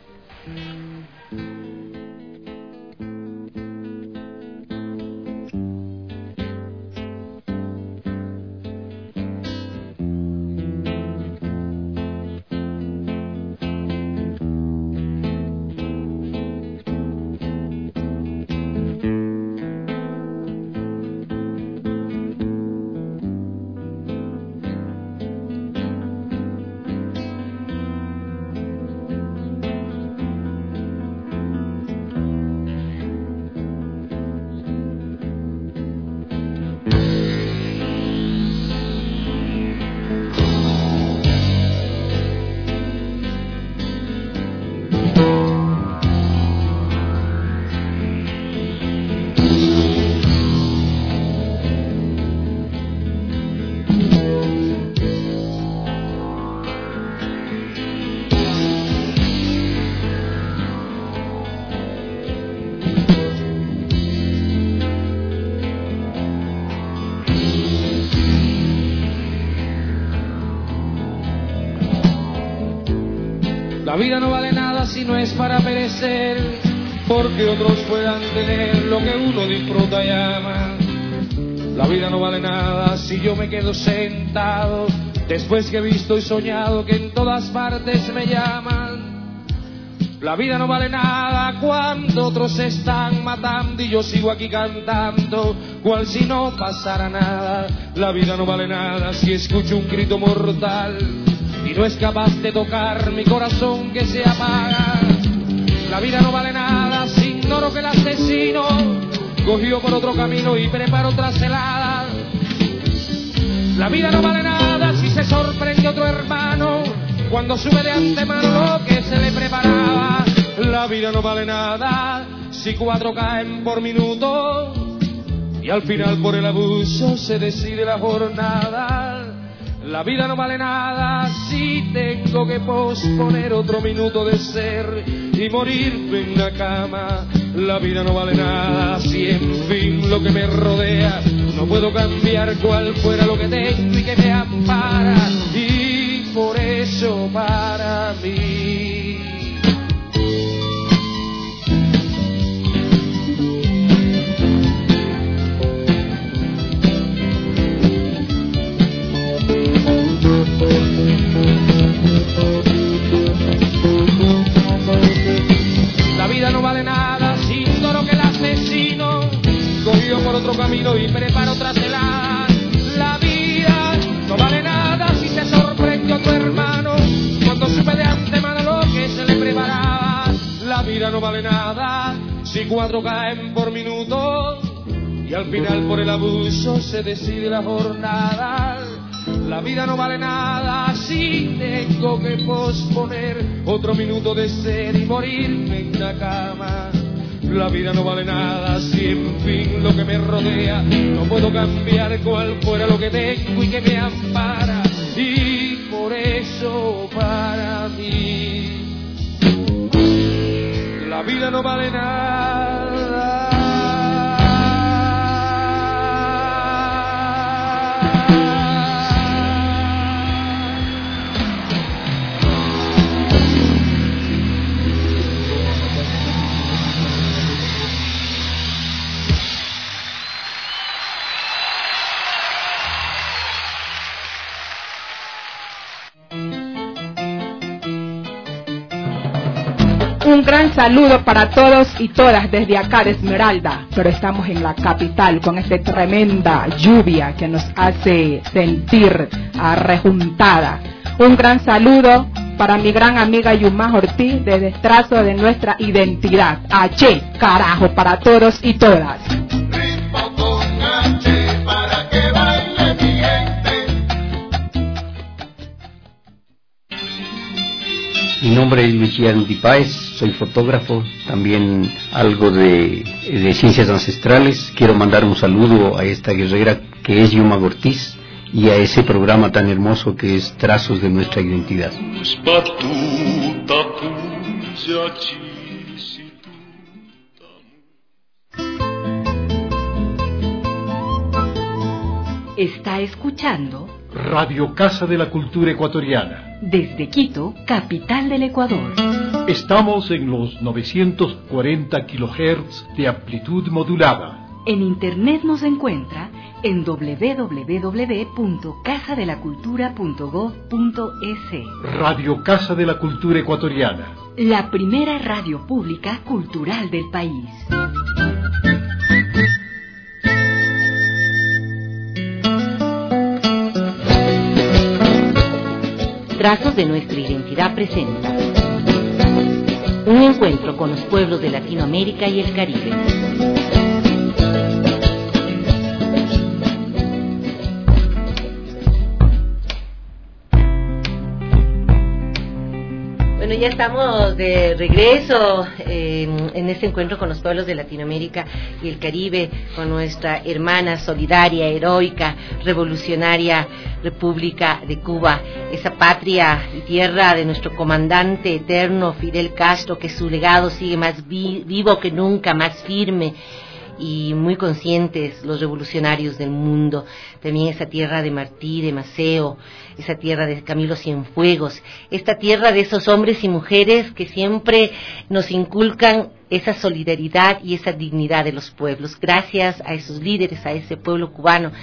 La vida no vale nada si no es para perecer, porque otros puedan tener lo que uno disfruta y ama. La vida no vale nada si yo me quedo sentado Después que he visto y soñado que en todas partes me llaman, la vida no vale nada cuando otros se están matando y yo sigo aquí cantando, cual si no pasara nada. La vida no vale nada si escucho un grito mortal y no es capaz de tocar mi corazón que se apaga. La vida no vale nada si ignoro que el asesino cogió por otro camino y preparó otra celada. La vida no vale nada si se sorprende otro hermano cuando sube de antemano lo que se le preparaba. La vida no vale nada si 4 caen por minuto y al final por el abuso se decide la jornada. La vida no vale nada si tengo que posponer otro minuto de ser y morirme en la cama. La vida no vale nada si en fin lo que me rodea no puedo cambiar cual fuera lo que tengo y que me ampara. Y por eso para mí la vida no vale nada si ignoro que el asesino cogió por otro camino y preparó otra celada. La vida no vale nada si se sorprende a tu hermano cuando supe de antemano lo que se le preparaba. La vida no vale nada si 4 caen por minuto y al final por el abuso se decide la jornada. La vida no vale nada si tengo que posponer otro minuto de ser y morirme en la cama. La vida no vale nada si en fin lo que me rodea no puedo cambiar cual fuera lo que tengo y que me ampara. Y por eso para mí la vida no vale nada. Un gran saludo para todos y todas desde acá de Esmeralda, pero estamos en la capital con esta tremenda lluvia que nos hace sentir arrejuntada. Un gran saludo para mi gran amiga Yumá Ortiz desde Trazo de Nuestra Identidad. H, carajo, para todos y todas. Ritmo con H para que baile mi gente. Mi nombre es Luis Andy Páez, soy fotógrafo, también algo de ciencias ancestrales. Quiero mandar un saludo a esta guerrera que es Yuma Ortiz y a ese programa tan hermoso que es Trazos de Nuestra Identidad. Está escuchando Radio Casa de la Cultura Ecuatoriana. Desde Quito, capital del Ecuador. Estamos en los 940 kHz de amplitud modulada. En internet nos encuentra en www.casadelacultura.gov.es. Radio Casa de la Cultura Ecuatoriana. La primera radio pública cultural del país. Trazos de Nuestra Identidad presenta un encuentro con los pueblos de Latinoamérica y el Caribe. Bueno, ya estamos de regreso en este encuentro con los pueblos de Latinoamérica y el Caribe, con nuestra hermana solidaria, heroica, revolucionaria República de Cuba, esa patria y tierra de nuestro comandante eterno Fidel Castro, que su legado sigue más vivo que nunca, más firme, y muy conscientes los revolucionarios del mundo. También esa tierra de Martí, de Maceo, esa tierra de Camilo Cienfuegos, esta tierra de esos hombres y mujeres que siempre nos inculcan esa solidaridad y esa dignidad de los pueblos. Gracias a esos líderes, a ese pueblo cubano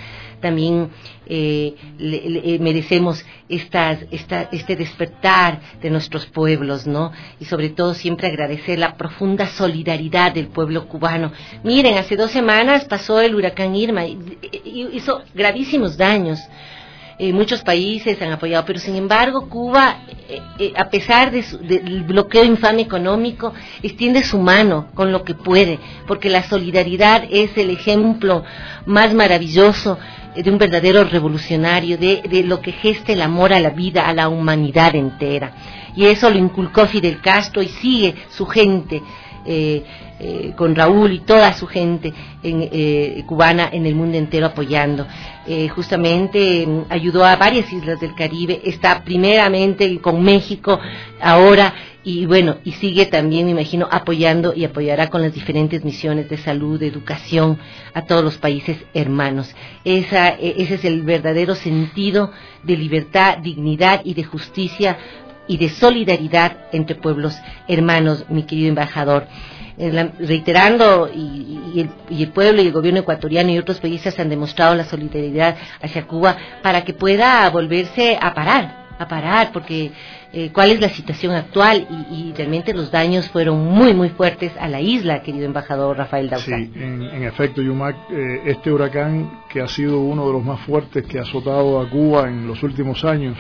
también merecemos este despertar de nuestros pueblos, ¿no? Y sobre todo siempre agradecer la profunda solidaridad del pueblo cubano. Miren, hace 2 semanas pasó el huracán Irma y hizo gravísimos daños. Muchos países han apoyado, pero sin embargo Cuba, a pesar del bloqueo infame económico, extiende su mano con lo que puede, porque la solidaridad es el ejemplo más maravilloso de un verdadero revolucionario, de lo que gesta el amor a la vida, a la humanidad entera. Y eso lo inculcó Fidel Castro y sigue su gente, con Raúl y toda su gente cubana en el mundo entero apoyando. Justamente ayudó a varias islas del Caribe, está primeramente con México ahora, y bueno, y sigue también, me imagino, apoyando y apoyará con las diferentes misiones de salud, de educación a todos los países hermanos. Ese es el verdadero sentido de libertad, dignidad y de justicia y de solidaridad entre pueblos hermanos, mi querido embajador. Reiterando, y el pueblo y el gobierno ecuatoriano y otros países han demostrado la solidaridad hacia Cuba para que pueda volverse a parar, porque cuál es la situación actual, y realmente los daños fueron muy muy fuertes a la isla, querido embajador Rafael Dausa. Sí, en efecto, Yumac, este huracán, que ha sido uno de los más fuertes que ha azotado a Cuba en los últimos años,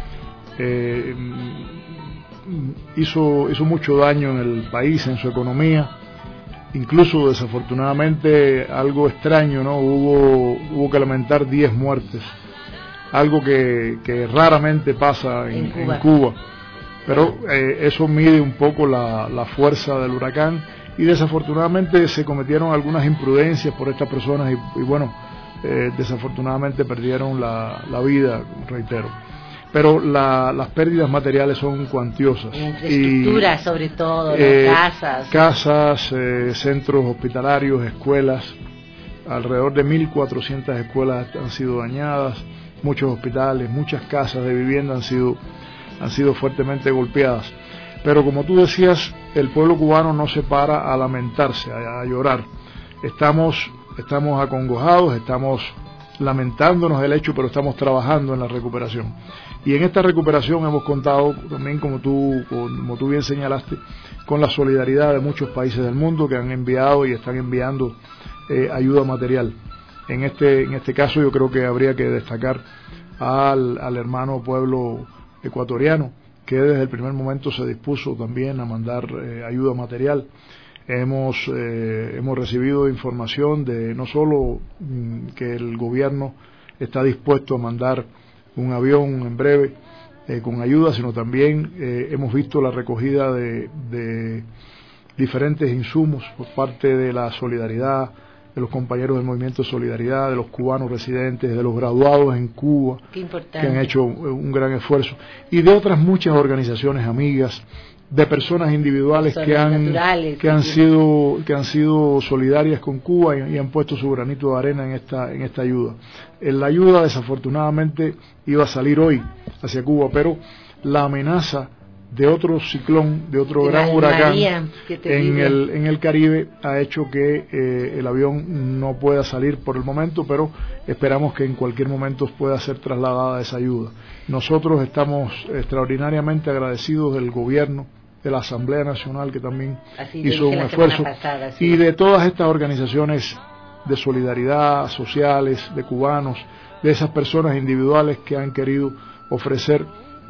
hizo mucho daño en el país, en su economía. Incluso, desafortunadamente, algo extraño, ¿no? Hubo que lamentar 10 muertes, algo que raramente pasa en Cuba. Pero eso mide un poco la fuerza del huracán, y desafortunadamente se cometieron algunas imprudencias por estas personas y bueno, desafortunadamente perdieron la vida, reitero. Pero las pérdidas materiales son cuantiosas. Infraestructura, sobre todo, casas, centros hospitalarios, escuelas. Alrededor de 1.400 escuelas han sido dañadas, muchos hospitales, muchas casas de vivienda han sido fuertemente golpeadas. Pero como tú decías, el pueblo cubano no se para a lamentarse, a llorar. Estamos acongojados, estamos lamentándonos del hecho, pero estamos trabajando en la recuperación. Y en esta recuperación hemos contado también, como tú bien señalaste, con la solidaridad de muchos países del mundo que han enviado y están enviando ayuda material. En este caso yo creo que habría que destacar al hermano pueblo ecuatoriano, que desde el primer momento se dispuso también a mandar ayuda material. Hemos recibido información de no solo que el gobierno está dispuesto a mandar un avión en breve con ayuda, sino también hemos visto la recogida de diferentes insumos por parte de la solidaridad, de los compañeros del Movimiento de Solidaridad, de los cubanos residentes, de los graduados en Cuba, que han hecho un gran esfuerzo, y de otras muchas organizaciones amigas, de personas individuales que han sido solidarias con Cuba y han puesto su granito de arena en esta ayuda. La ayuda desafortunadamente iba a salir hoy hacia Cuba, pero la amenaza de otro ciclón, de otro gran huracán en el Caribe ha hecho que el avión no pueda salir por el momento, pero esperamos que en cualquier momento pueda ser trasladada esa ayuda. Nosotros estamos extraordinariamente agradecidos del gobierno, de la Asamblea Nacional, que también hizo un esfuerzo, y de todas estas organizaciones de solidaridad, sociales, de cubanos, de esas personas individuales que han querido ofrecer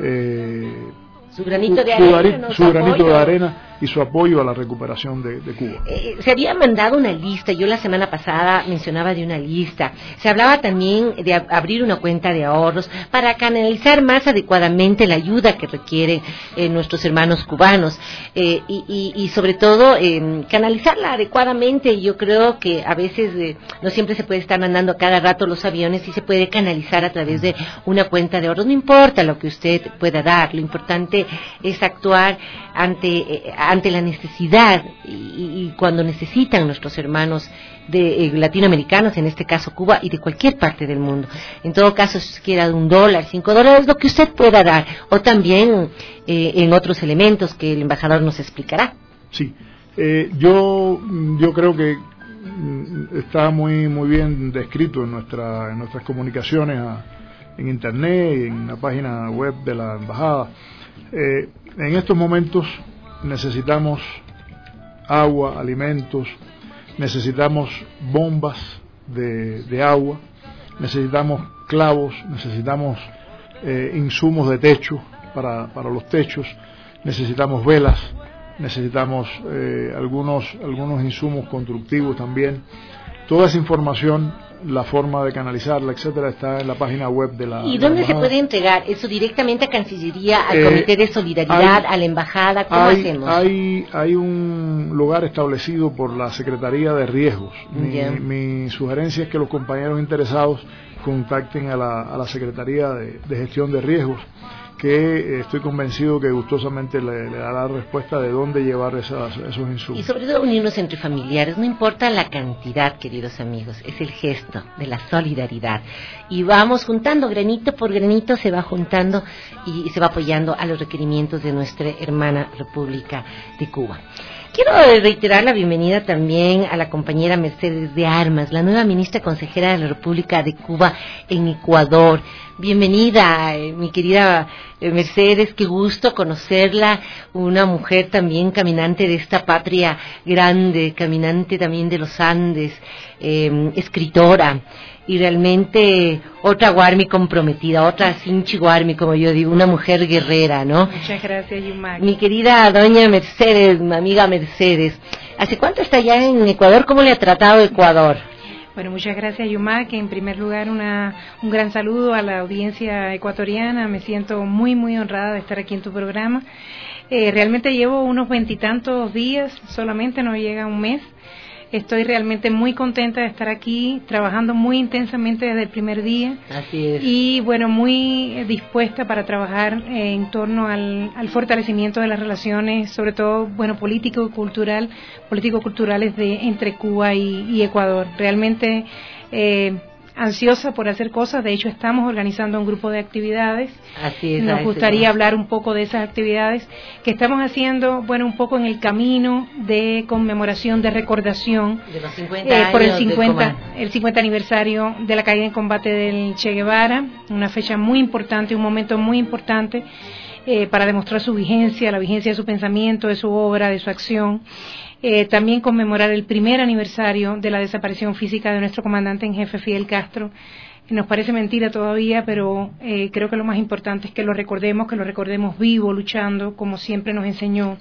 su granito de arena y su apoyo a la recuperación de Cuba. Se había mandado una lista, yo la semana pasada mencionaba de una lista, se hablaba también de abrir una cuenta de ahorros para canalizar más adecuadamente la ayuda que requieren nuestros hermanos cubanos, y sobre todo canalizarla adecuadamente. Yo creo que a veces no siempre se puede estar mandando a cada rato los aviones, y se puede canalizar a través de una cuenta de ahorros. No importa lo que usted pueda dar, lo importante es actuar ante la necesidad y cuando necesitan nuestros hermanos latinoamericanos, en este caso Cuba, y de cualquier parte del mundo. En todo caso, si quiera $1, $5, lo que usted pueda dar, o también en otros elementos que el embajador nos explicará. Sí, yo creo que está muy bien descrito en nuestras comunicaciones en internet y en la página web de la embajada. En estos momentos necesitamos agua, alimentos, necesitamos bombas de agua, necesitamos clavos, necesitamos insumos de techo para los techos, necesitamos velas, necesitamos algunos insumos constructivos también. Toda esa información, la forma de canalizarla, etcétera, está en la página web de la. ¿Y dónde se puede entregar eso? ¿Directamente a Cancillería, al Comité de Solidaridad, a la Embajada? ¿Cómo hacemos? Hay un lugar establecido por la Secretaría de Riesgos. Mi sugerencia es que los compañeros interesados contacten a la Secretaría de Gestión de Riesgos, que estoy convencido que gustosamente le dará respuesta de dónde llevar esos insumos. Y sobre todo unirnos entre familiares, no importa la cantidad, queridos amigos, es el gesto de la solidaridad. Y vamos juntando, granito por granito se va juntando y se va apoyando a los requerimientos de nuestra hermana República de Cuba. Quiero reiterar la bienvenida también a la compañera Mercedes de Armas, la nueva ministra consejera de la República de Cuba en Ecuador. Bienvenida, mi querida Mercedes, qué gusto conocerla, una mujer también caminante de esta patria grande, caminante también de los Andes, escritora, y realmente otra Guarmi comprometida, otra Sinchi Guarmi, como yo digo, una mujer guerrera, ¿no? Muchas gracias, Yumak. Mi querida doña Mercedes, mi amiga Mercedes, ¿hace cuánto está ya en Ecuador? ¿Cómo le ha tratado Ecuador? Bueno, muchas gracias, Yumak. En primer lugar, un gran saludo a la audiencia ecuatoriana. Me siento muy honrada de estar aquí en tu programa. Realmente llevo unos 20 y tantos días, solamente no llega un mes. Estoy realmente muy contenta de estar aquí, trabajando muy intensamente desde el primer día. Así es. Y bueno, muy dispuesta para trabajar en torno al fortalecimiento de las relaciones, sobre todo, bueno, político-culturales entre Cuba y Ecuador. Realmente ansiosa por hacer cosas. De hecho, estamos organizando un grupo de actividades. Así es. Nos gustaría hablar un poco de esas actividades que estamos haciendo, bueno, un poco en el camino de conmemoración, de recordación de los 50 años por el 50 aniversario de la caída en combate del Che Guevara, una fecha muy importante, un momento muy importante para demostrar su vigencia, la vigencia de su pensamiento, de su obra, de su acción. También conmemorar el primer aniversario de la desaparición física de nuestro comandante en jefe Fidel Castro. Nos parece mentira todavía, pero creo que lo más importante es que lo recordemos vivo, luchando, como siempre nos enseñó.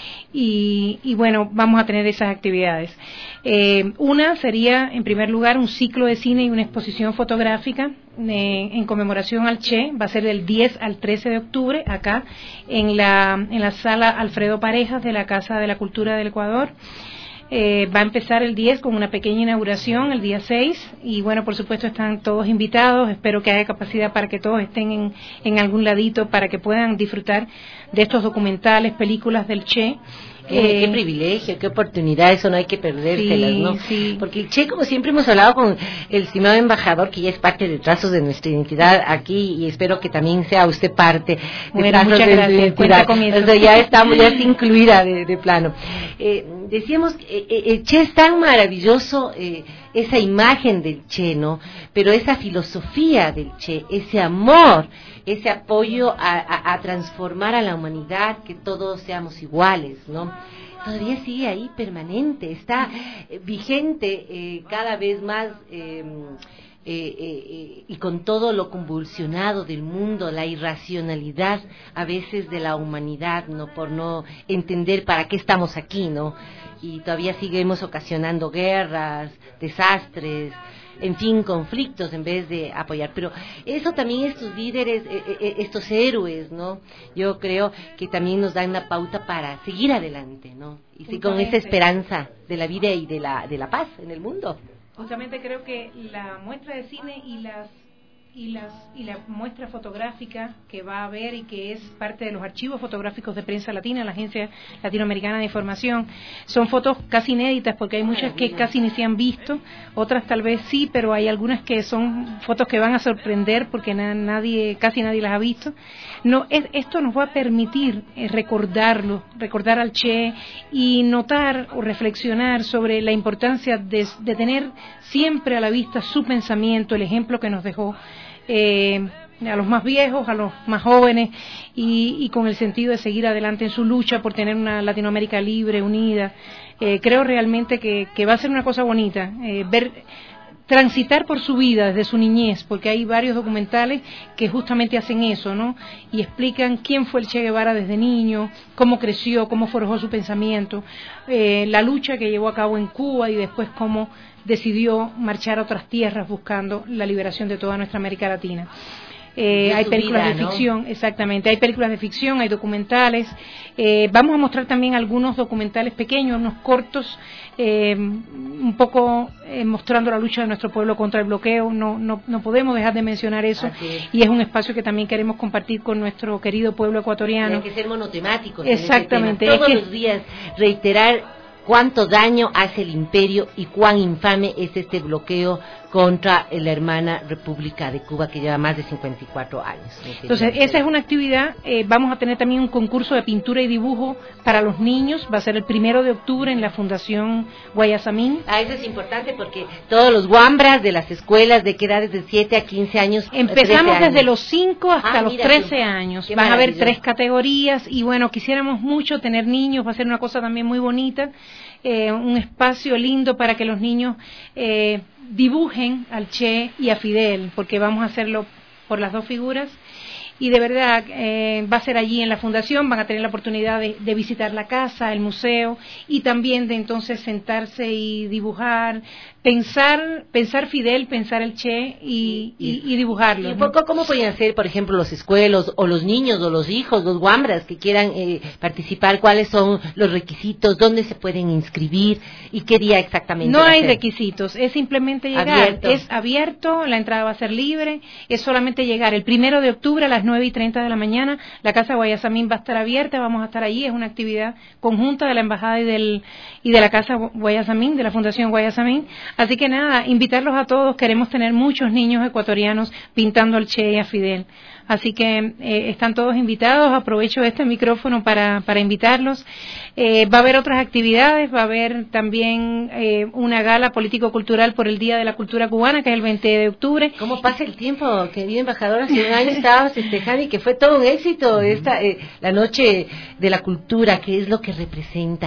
Y bueno, vamos a tener esas actividades. Una sería, en primer lugar, un ciclo de cine y una exposición fotográfica en conmemoración al Che. Va a ser del 10 al 13 de octubre, acá, en la sala Alfredo Parejas de la Casa de la Cultura del Ecuador. Va a empezar el 10 con una pequeña inauguración, el día 6, y bueno, por supuesto están todos invitados. Espero que haya capacidad para que todos estén en algún ladito, para que puedan disfrutar de estos documentales, películas del Che. Qué privilegio, qué oportunidad, eso no hay que perdérselas, ¿no? Sí. Porque el Che, como siempre hemos hablado con el estimado embajador, que ya es parte de Trazos de nuestra identidad aquí, y espero que también sea usted parte de bueno, Trazos muchas de gracias. nuestra identidad. O sea, ya está incluida de plano. Decíamos, el Che es tan maravilloso, esa imagen del Che, ¿no? Pero esa filosofía del Che, ese amor, ese apoyo a transformar a la humanidad, que todos seamos iguales, ¿no? Todavía sigue ahí permanente, está vigente cada vez más y con todo lo convulsionado del mundo, la irracionalidad a veces de la humanidad, ¿no? Por no entender para qué estamos aquí, ¿no? Y todavía seguimos ocasionando guerras, desastres, en fin, conflictos en vez de apoyar. Pero eso también, estos líderes, estos héroes, ¿no? Yo creo que también nos dan la pauta para seguir adelante, ¿no? Y sí, con esa esperanza de la vida y de la paz en el mundo. Justamente creo que la muestra de cine y las y la muestra fotográfica que va a haber y que es parte de los archivos fotográficos de Prensa Latina, la Agencia Latinoamericana de Información. Son fotos casi inéditas porque hay muchas que casi ni se han visto, otras tal vez sí, pero hay algunas que son fotos que van a sorprender porque casi nadie las ha visto. Esto nos va a permitir recordar al Che y notar o reflexionar sobre la importancia de tener siempre a la vista su pensamiento, el ejemplo que nos dejó a los más viejos, a los más jóvenes y con el sentido de seguir adelante en su lucha por tener una Latinoamérica libre, unida. Creo realmente que va a ser una cosa bonita, transitar por su vida desde su niñez, porque hay varios documentales que justamente hacen eso, ¿no? Y explican quién fue el Che Guevara desde niño, cómo creció, cómo forjó su pensamiento, la lucha que llevó a cabo en Cuba y después cómo decidió marchar a otras tierras buscando la liberación de toda nuestra América Latina. Hay películas de ficción, exactamente, hay películas de ficción, hay documentales. Vamos a mostrar también algunos documentales pequeños, unos cortos, un poco mostrando la lucha de nuestro pueblo contra el bloqueo. No podemos dejar de mencionar eso, y es un espacio que también queremos compartir con nuestro querido pueblo ecuatoriano. Hay que ser monotemáticos. Exactamente. Todos los días reiterar cuánto daño hace el imperio y cuán infame es este bloqueo contra la hermana República de Cuba que lleva más de 54 años. Entonces, esa es una actividad. Vamos a tener también un concurso de pintura y dibujo para los niños. Va a ser el 1 de octubre en la Fundación Guayasamín. Eso es importante porque todos los guambras de las escuelas, ¿de qué edades? De 7 a 15 años. Empezamos desde los 5 hasta los 13 tú. años. Van a haber 3 categorías y bueno, quisiéramos mucho tener niños. Va a ser una cosa también muy bonita. Un espacio lindo para que los niños dibujen al Che y a Fidel, porque vamos a hacerlo por las dos figuras. Y de verdad va a ser allí en la fundación, van a tener la oportunidad de visitar la casa, el museo, y también de entonces sentarse y dibujar, pensar Fidel, pensar el Che y dibujarlo. ¿Y un poco cómo podrían ser, por ejemplo, los escuelos o los niños o los hijos, los guambras que quieran participar? ¿Cuáles son los requisitos? ¿Dónde se pueden inscribir? ¿Y qué día exactamente? No hay requisitos, es simplemente llegar. Abierto. Es abierto, la entrada va a ser libre, es solamente llegar. El 1 de octubre a las 9:30 de la mañana, la Casa Guayasamín va a estar abierta, vamos a estar allí, es una actividad conjunta de la Embajada y de la Casa Guayasamín, de la Fundación Guayasamín. Así que nada, invitarlos a todos, queremos tener muchos niños ecuatorianos pintando al Che y a Fidel. Así que están todos invitados, aprovecho este micrófono para invitarlos. Va a haber otras actividades, va a haber también una gala político-cultural por el Día de la Cultura Cubana, que es el 20 de octubre. ¿Cómo pasa el tiempo, querido embajador? Hace un año estábamos festejando y que fue todo un éxito la Noche de la Cultura, ¿qué es lo que representa?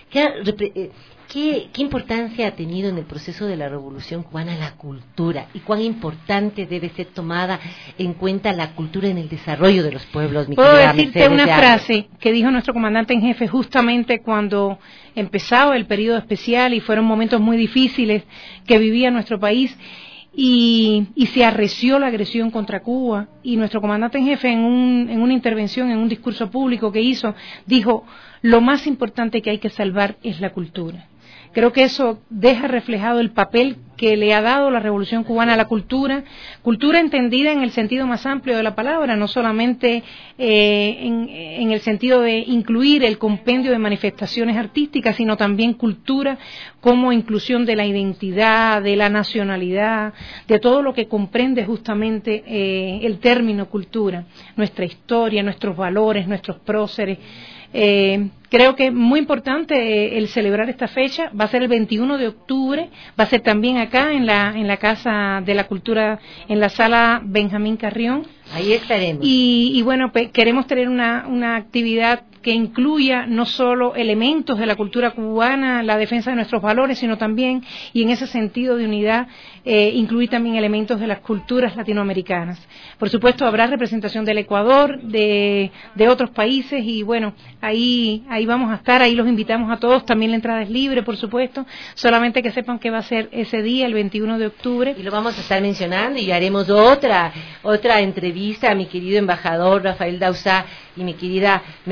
¿Qué importancia ha tenido en el proceso de la Revolución Cubana la cultura? ¿Y cuán importante debe ser tomada en cuenta la cultura en el desarrollo de los pueblos? Puedo decirte una frase que dijo nuestro comandante en jefe justamente cuando empezaba el periodo especial y fueron momentos muy difíciles que vivía nuestro país y se arreció la agresión contra Cuba, y nuestro comandante en jefe en una intervención, en un discurso público que hizo, dijo: lo más importante que hay que salvar es la cultura. Creo que eso deja reflejado el papel que le ha dado la Revolución Cubana a la cultura entendida en el sentido más amplio de la palabra, no solamente en el sentido de incluir el compendio de manifestaciones artísticas, sino también cultura como inclusión de la identidad, de la nacionalidad, de todo lo que comprende justamente el término cultura, nuestra historia, nuestros valores, nuestros próceres. Creo que es muy importante el celebrar esta fecha. Va a ser el 21 de octubre, va a ser también acá en la Casa de la Cultura, en la Sala Benjamín Carrión. Ahí estaremos. Y bueno, queremos tener una actividad que incluya no solo elementos de la cultura cubana, la defensa de nuestros valores, sino también, y en ese sentido de unidad, incluir también elementos de las culturas latinoamericanas. Por supuesto, habrá representación del Ecuador, de otros países, y bueno, ahí vamos a estar, ahí los invitamos a todos. También la entrada es libre, por supuesto, solamente que sepan que va a ser ese día, el 21 de octubre. Y lo vamos a estar mencionando, y haremos otra entrevista a mi querido embajador Rafael Dauzá y mi querida Mercedes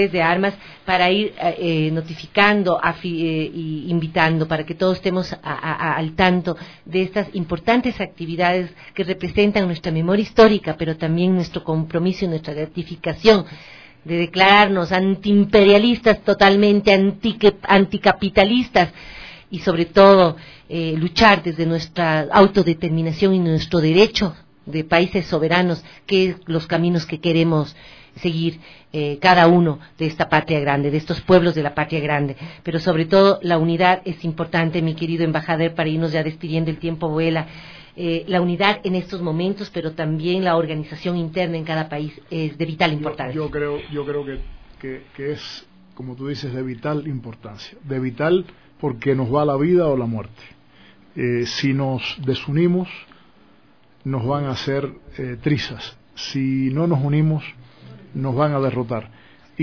Mercedes de Armas para ir notificando y invitando para que todos estemos al tanto de estas importantes actividades que representan nuestra memoria histórica, pero también nuestro compromiso y nuestra gratificación de declararnos antiimperialistas, totalmente anticapitalistas, y sobre todo luchar desde nuestra autodeterminación y nuestro derecho de países soberanos, que es los caminos que queremos seguir cada uno de esta patria grande, de estos pueblos de la patria grande. Pero sobre todo la unidad es importante, mi querido embajador, para irnos ya despidiendo, el tiempo vuela. La unidad en estos momentos, pero también la organización interna en cada país es de vital importancia. Yo creo que es, como tú dices, de vital importancia, de vital porque nos va la vida o la muerte. Si nos desunimos, nos van a hacer trizas. Si no nos unimos, nos van a derrotar.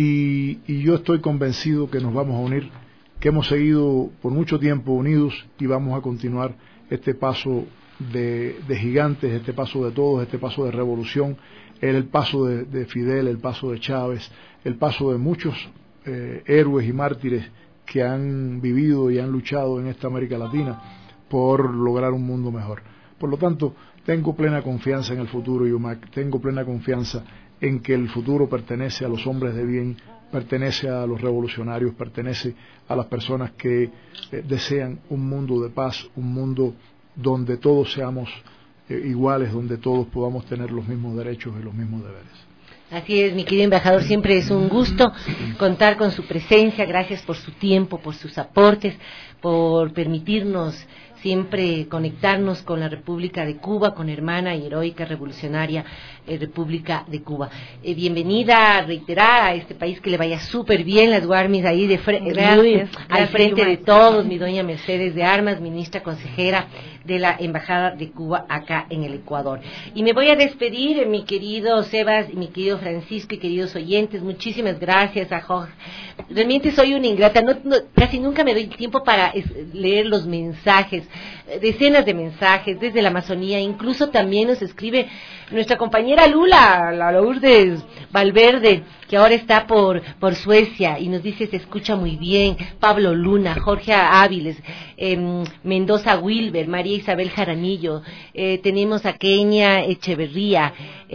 Y yo estoy convencido que nos vamos a unir, que hemos seguido por mucho tiempo unidos y vamos a continuar este paso de gigantes, este paso de todos, este paso de revolución, el paso de Fidel, el paso de Chávez, el paso de muchos héroes y mártires que han vivido y han luchado en esta América Latina por lograr un mundo mejor. Por lo tanto, tengo plena confianza en el futuro, Yumac, tengo plena confianza en que el futuro pertenece a los hombres de bien, pertenece a los revolucionarios, pertenece a las personas que desean un mundo de paz, un mundo donde todos seamos iguales, donde todos podamos tener los mismos derechos y los mismos deberes. Así es, mi querido embajador, siempre es un gusto contar con su presencia. Gracias por su tiempo, por sus aportes, por permitirnos siempre conectarnos con la República de Cuba, con hermana y heroica revolucionaria República de Cuba. Bienvenida, reiterada, a este país, que le vaya súper bien, las Guarmis ahí al frente de todos, mi doña Mercedes de Armas, ministra consejera de la Embajada de Cuba acá en el Ecuador. Y me voy a despedir, mi querido Sebas, mi querido Francisco y queridos oyentes, muchísimas gracias a Jorge. Realmente soy una ingrata, casi nunca me doy tiempo para leer los mensajes, decenas de mensajes desde la Amazonía. Incluso también nos escribe nuestra compañera Lula, la Lourdes Valverde, que ahora está por Suecia, y nos dice: se escucha muy bien. Pablo Luna, Jorge Áviles, Mendoza Wilber, María Isabel Jaramillo, tenemos a Kenia Echeverría,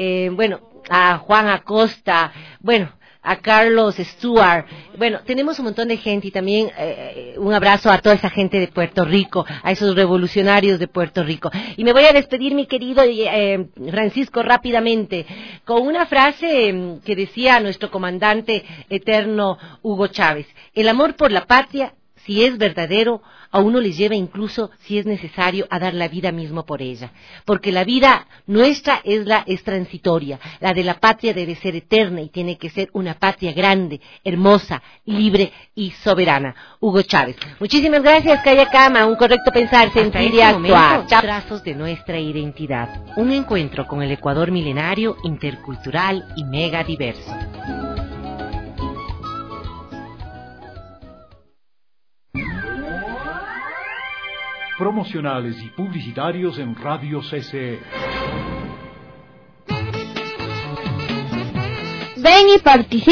a Juan Acosta, a Carlos Stewart. Tenemos un montón de gente, y también un abrazo a toda esa gente de Puerto Rico, a esos revolucionarios de Puerto Rico. Y me voy a despedir, mi querido Francisco, rápidamente, con una frase que decía nuestro comandante eterno Hugo Chávez: el amor por la patria, si es verdadero, a uno le lleva incluso, si es necesario, a dar la vida mismo por ella. Porque la vida nuestra es transitoria. La de la patria debe ser eterna, y tiene que ser una patria grande, hermosa, libre y soberana. Hugo Chávez. Muchísimas gracias, Calla Cama. Un correcto pensar, sentir y actuar. Trazos de nuestra identidad. Un encuentro con el Ecuador milenario, intercultural y mega diverso. Promocionales y publicitarios en Radio CCE. Ven y participa.